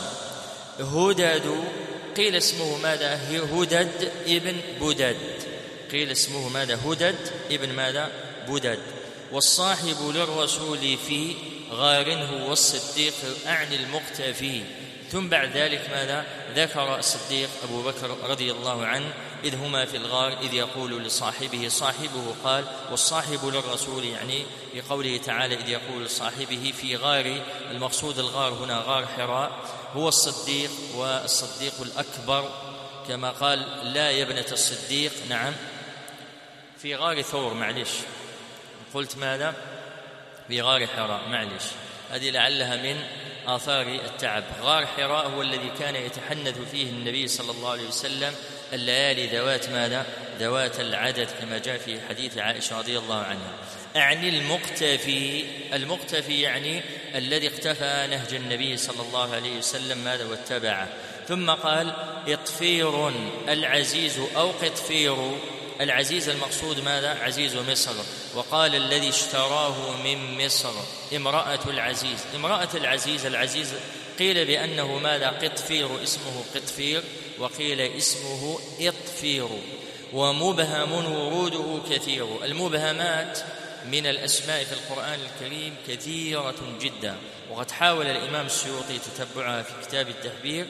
هدد قيل اسمه ماذا؟ هدد ابن بدد، قيل اسمه ماذا؟ هدد ابن ماذا؟ بدد. والصاحب للرسول في غار هو الصديق أعني المقتفي. ثم بعد ذلك ماذا؟ ذكر الصديق أبو بكر رضي الله عنه إذ هما في الغار إذ يقول لصاحبه، صاحبه قال والصاحب للرسول، يعني بقوله تعالى إذ يقول لصاحبه في غار، المقصود الغار هنا غار حراء، هو الصديق والصديق الأكبر كما قال لا يا ابنة الصديق. نعم في غار ثور، معلش قلت ماذا؟ في غار حراء، معلش هذه لعلها من آثار التعب. غار حراء هو الذي كان يتحنث فيه النبي صلى الله عليه وسلم الليالي ذوات ماذا؟ ذوات العدد كما جاء في حديث عائشة رضي الله عنها. أعني المقتفي، المقتفي يعني الذي اقتفى نهج النبي صلى الله عليه وسلم ماذا؟ واتبعه. ثم قال إطفير العزيز أو قطفير، العزيز المقصود ماذا؟ عزيز مصر. وقال الذي اشتراه من مصر امرأة العزيز، امرأة العزيز، العزيز قيل بأنه ماذا؟ قطفير، اسمه قطفير، وقيل اسمه إطفير. ومبهم وروده كثير، المبهمات من الأسماء في القرآن الكريم كثيرة جدا، وقد حاول الإمام السيوطي تتبعها في كتاب التحبير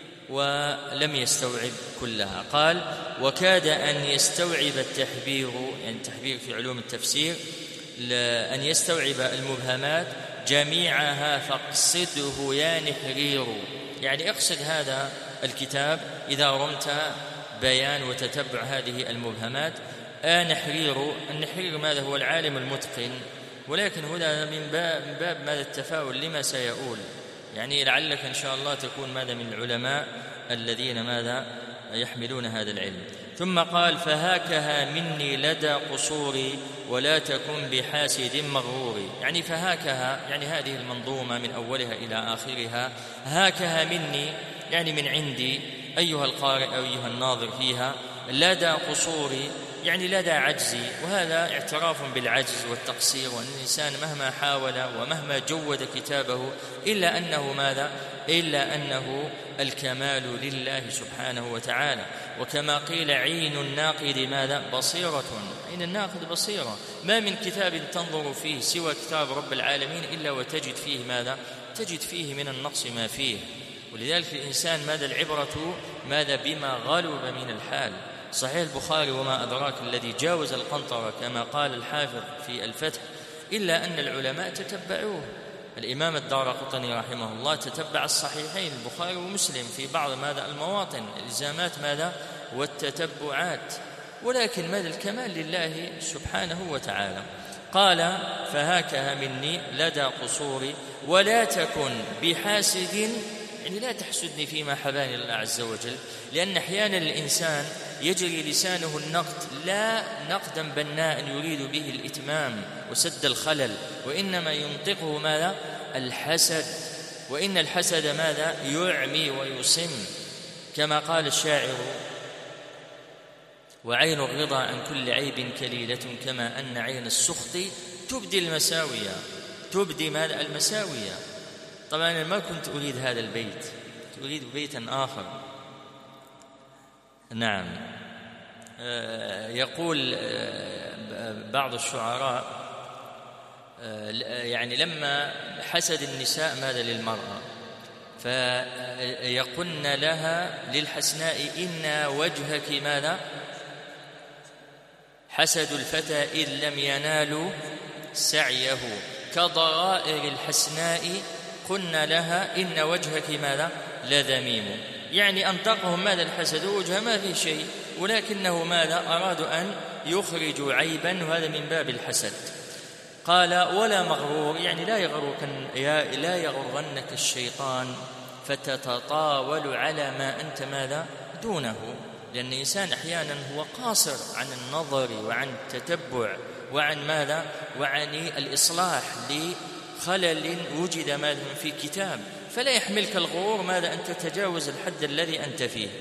ولم يستوعب كلها. قال وكاد أن يستوعب التحبير، يعني التحبير في علوم التفسير، أن يستوعب المبهمات جميعها فاقصده يا نحرير، يعني اقصد هذا الكتاب إذا رمت بيان وتتبع هذه المبهمات. نحرير، النحرير ماذا؟ هو العالم المتقن، ولكن هنا من باب ماذا؟ التفاؤل لما سيقول، يعني لعلك إن شاء الله تكون ماذا؟ من العلماء الذين ماذا؟ يحملون هذا العلم. ثم قال فهاكها مني لدى قصوري ولا تكن بحاسد مغرور، يعني فهاكها يعني هذه المنظومة من أولها إلى آخرها، هاكها مني يعني من عندي أيها القارئ أو أيها الناظر فيها، لدى قصوري يعني لدى عجزي، وهذا اعتراف بالعجز والتقصير، وأن الإنسان مهما حاول ومهما جود كتابه إلا أنه ماذا؟ إلا أنه الكمال لله سبحانه وتعالى. وكما قيل عين الناقد ماذا؟ بصيرة، عين الناقد بصيرة، ما من كتاب تنظر فيه سوى كتاب رب العالمين إلا وتجد فيه ماذا؟ تجد فيه من النقص ما فيه. ولذلك الإنسان ماذا؟ العبرة ماذا؟ بما غلب من الحال. صحيح البخاري وما أدراك الذي جاوز القنطرة كما قال الحافظ في الفتح، إلا أن العلماء تتبعوه. الإمام الدارقطني رحمه الله تتبع الصحيحين البخاري ومسلم في بعض ماذا؟ المواطن، الإلزامات ماذا؟ والتتبعات، ولكن ماذا؟ الكمال لله سبحانه وتعالى. قال فهاكها مني لدى قصوري ولا تكن بحاسد، يعني لا تحسدني فيما حباني الله عز وجل، لأن أحيانا الإنسان يجري لسانه النقد، لا نقدا بناء يريد به الإتمام وسد الخلل، وإنما ينطقه ماذا؟ الحسد، وإن الحسد ماذا؟ يعمي ويصم، كما قال الشاعر وعين الرضا عن كل عيب كليلة كما أن عين السخط تبدي المساوية، تبدي ماذا؟ المساوية. طبعا أنا ما كنت أريد هذا البيت، أريد بيتا آخر. نعم يقول بعض الشعراء يعني لما حسد النساء ماذا؟ للمرأة، فيقولن لها للحسناء إن وجهك ماذا؟ حسد الفتى إذ لم ينالوا سعيه كضرائر الحسناء قلنا لها إن وجهك ماذا؟ لذميم، يعني أنطقهم ماذا؟ الحسد، وجه ما في شيء، ولكنه ماذا؟ أرادوا أن يخرجوا عيبا، وهذا من باب الحسد. قال ولا مغرور، يعني لا يغرنك الشيطان فتتطاول على ما أنت ماذا؟ دونه، لأن الإنسان أحيانا هو قاصر عن النظر وعن التتبع وعن ماذا؟ وعن الإصلاح لخلل وجد ماذا؟ في كتاب، فلا يحملك الغرور ماذا؟ أن تتجاوز الحد الذي أنت فيه.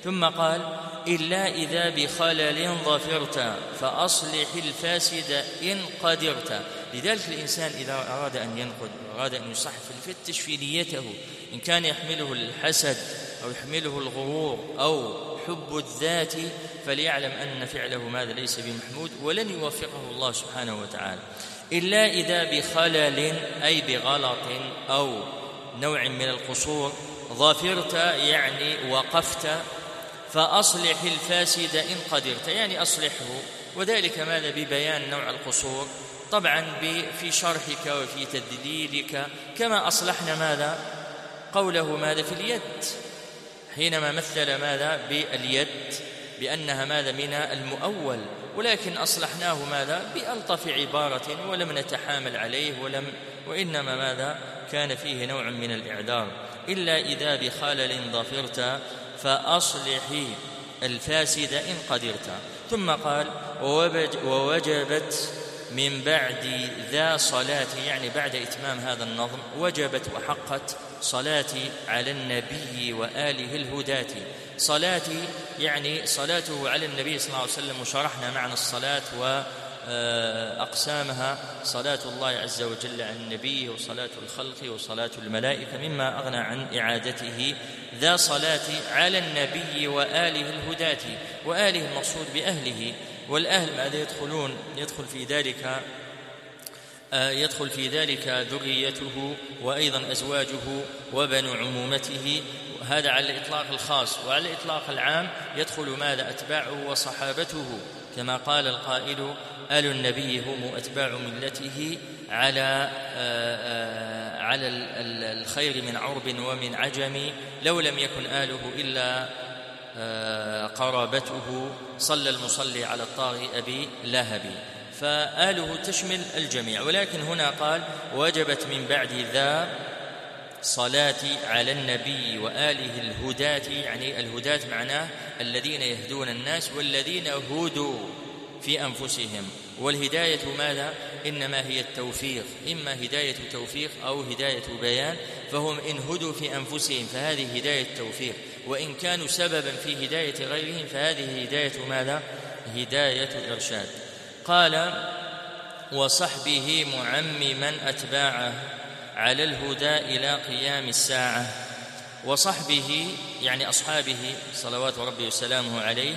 ثم قال إلا إذا بخلل ظفرت فأصلح الفاسد إن قدرت. لذلك الإنسان إذا أراد أن ينقد وأراد أن يصحح فليفتش في نيته، إن كان يحمله الحسد أو يحمله الغرور أو حب الذات فليعلم أن فعله ماذا ليس بمحمود ولن يوفقه الله سبحانه وتعالى. إلا إذا بخلل أي بغلط أو نوع من القصور، ظفرت يعني وقفت، فأصلح الفاسد إن قدرت يعني أصلحه، وذلك ماذا ببيان نوع القصور طبعا في شرحك وفي تدليلك، كما أصلحنا ماذا قوله ماذا في اليد حينما مثل ماذا باليد بأنها ماذا من المؤول، ولكن أصلحناه ماذا بألطف عبارة ولم نتحامل عليه وإنما ماذا كان فيه نوع من الإعذار. إلا إذا بخلل ظفرت فأصلحي الفاسد إن قدرت. ثم قال ووجبت من بعد ذا صلاتي يعني بعد إتمام هذا النظم وجبت وحقت صلاتي على النبي وآله الهداة. صلاتي يعني صلاته على النبي صلى الله عليه وسلم، وشرحنا معنى الصلاة وأقسامها، صلاة الله عز وجل على النبي وصلاة الخلق وصلاة الملائكة مما أغنى عن إعادته. ذا صلاتي على النبي وآله الهداة، وآله المقصود بأهله، والأهل ماذا يدخل في ذلك ذريته وأيضا أزواجه وبنو عمومته، هذا على الإطلاق الخاص. وعلى الإطلاق العام يدخل ماذا أتباعه وصحابته، كما قال القائل آل النبي هم أتباع ملته على الخير من عرب ومن عجم، لو لم يكن آله إلا قرابته صلى المصلي على الطاغي أبي لهب، فآله تشمل الجميع. ولكن هنا قال وجبت من بعد ذا صلاتي على النبي وآله الهداة، يعني الهداة معناه الذين يهدون الناس والذين هدوا في أنفسهم، والهداية ماذا؟ إنما هي التوفيق، إما هداية توفيق أو هداية بيان، فهم إن هدوا في أنفسهم فهذه هداية توفيق، وإن كانوا سببا في هداية غيرهم فهذه هداية ماذا؟ هداية إرشاد. قال وصحبه معمما أتباعه على الهدى إلى قيام الساعة. وصحبه يعني أصحابه صلوات ربي وسلامه عليه،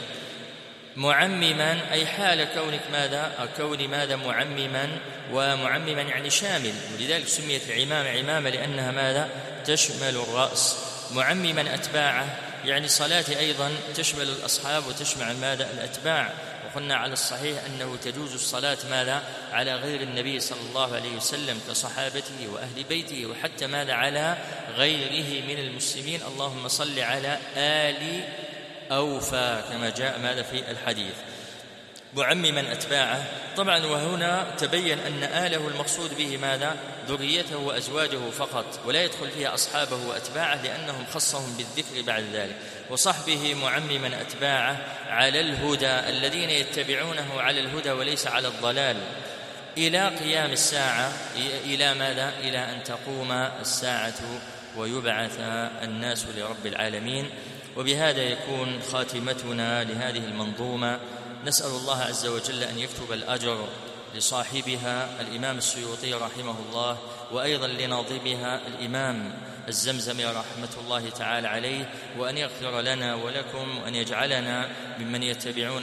معمما أي حال كونك ماذا؟ كون ماذا؟ معمما، ومعمما يعني شامل، ولذلك سميت العمامة لأنها ماذا؟ تشمل الرأس. معمما أتباعه يعني صلاتي أيضا تشمل الأصحاب وتشمل ماذا؟ الأتباع. وقلنا على الصحيح أنه تجوز الصلاة ماذا؟ على غير النبي صلى الله عليه وسلم كصحابته وأهل بيته، وحتى ماذا؟ على غيره من المسلمين. اللهم صل على آل أوفى كما جاء ماذا في الحديث. معمما أتباعه طبعا، وهنا تبين أن آله المقصود به ماذا؟ ذريته وأزواجه فقط، ولا يدخل فيها أصحابه وأتباعه لأنهم خصهم بالذكر بعد ذلك. وصحبه معمما أتباعه على الهدى الذين يتبعونه على الهدى وليس على الضلال إلى قيام الساعة. إلى ماذا؟ إلى أن تقوم الساعة ويبعث الناس لرب العالمين. وبهذا يكون خاتمتنا لهذه المنظومة. نسأل الله عز وجل أن يكتب الأجر لصاحبها الإمام السيوطي رحمه الله، وأيضا لناظمها الإمام الزمزمي رحمة الله تعالى عليه، وأن يغفر لنا ولكم، وأن يجعلنا ممن يستمعون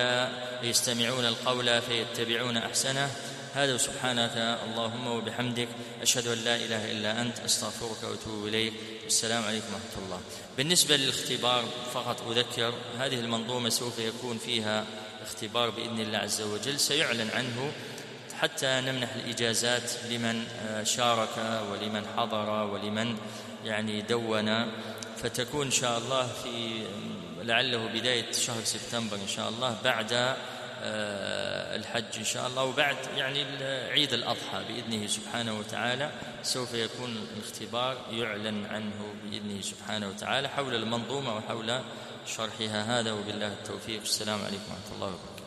القول فيتبعون أحسنه. هذا سبحانك اللهم وبحمدك أشهد أن لا إله إلا أنت أستغفرك وأتوب إليك. والسلام عليكم ورحمة الله. بالنسبة للاختبار فقط أذكر هذه المنظومة سوف يكون فيها اختبار بإذن الله عز وجل، سيعلن عنه حتى نمنح الإجازات لمن شارك ولمن حضر ولمن يعني دون، فتكون إن شاء الله في لعله بداية شهر سبتمبر إن شاء الله بعد الحج إن شاء الله، وبعد يعني عيد الأضحى بإذنه سبحانه وتعالى سوف يكون الاختبار يعلن عنه بإذنه سبحانه وتعالى حول المنظومة وحول شرحها. هذا وبالله التوفيق. السلام عليكم ورحمة الله وبركاته.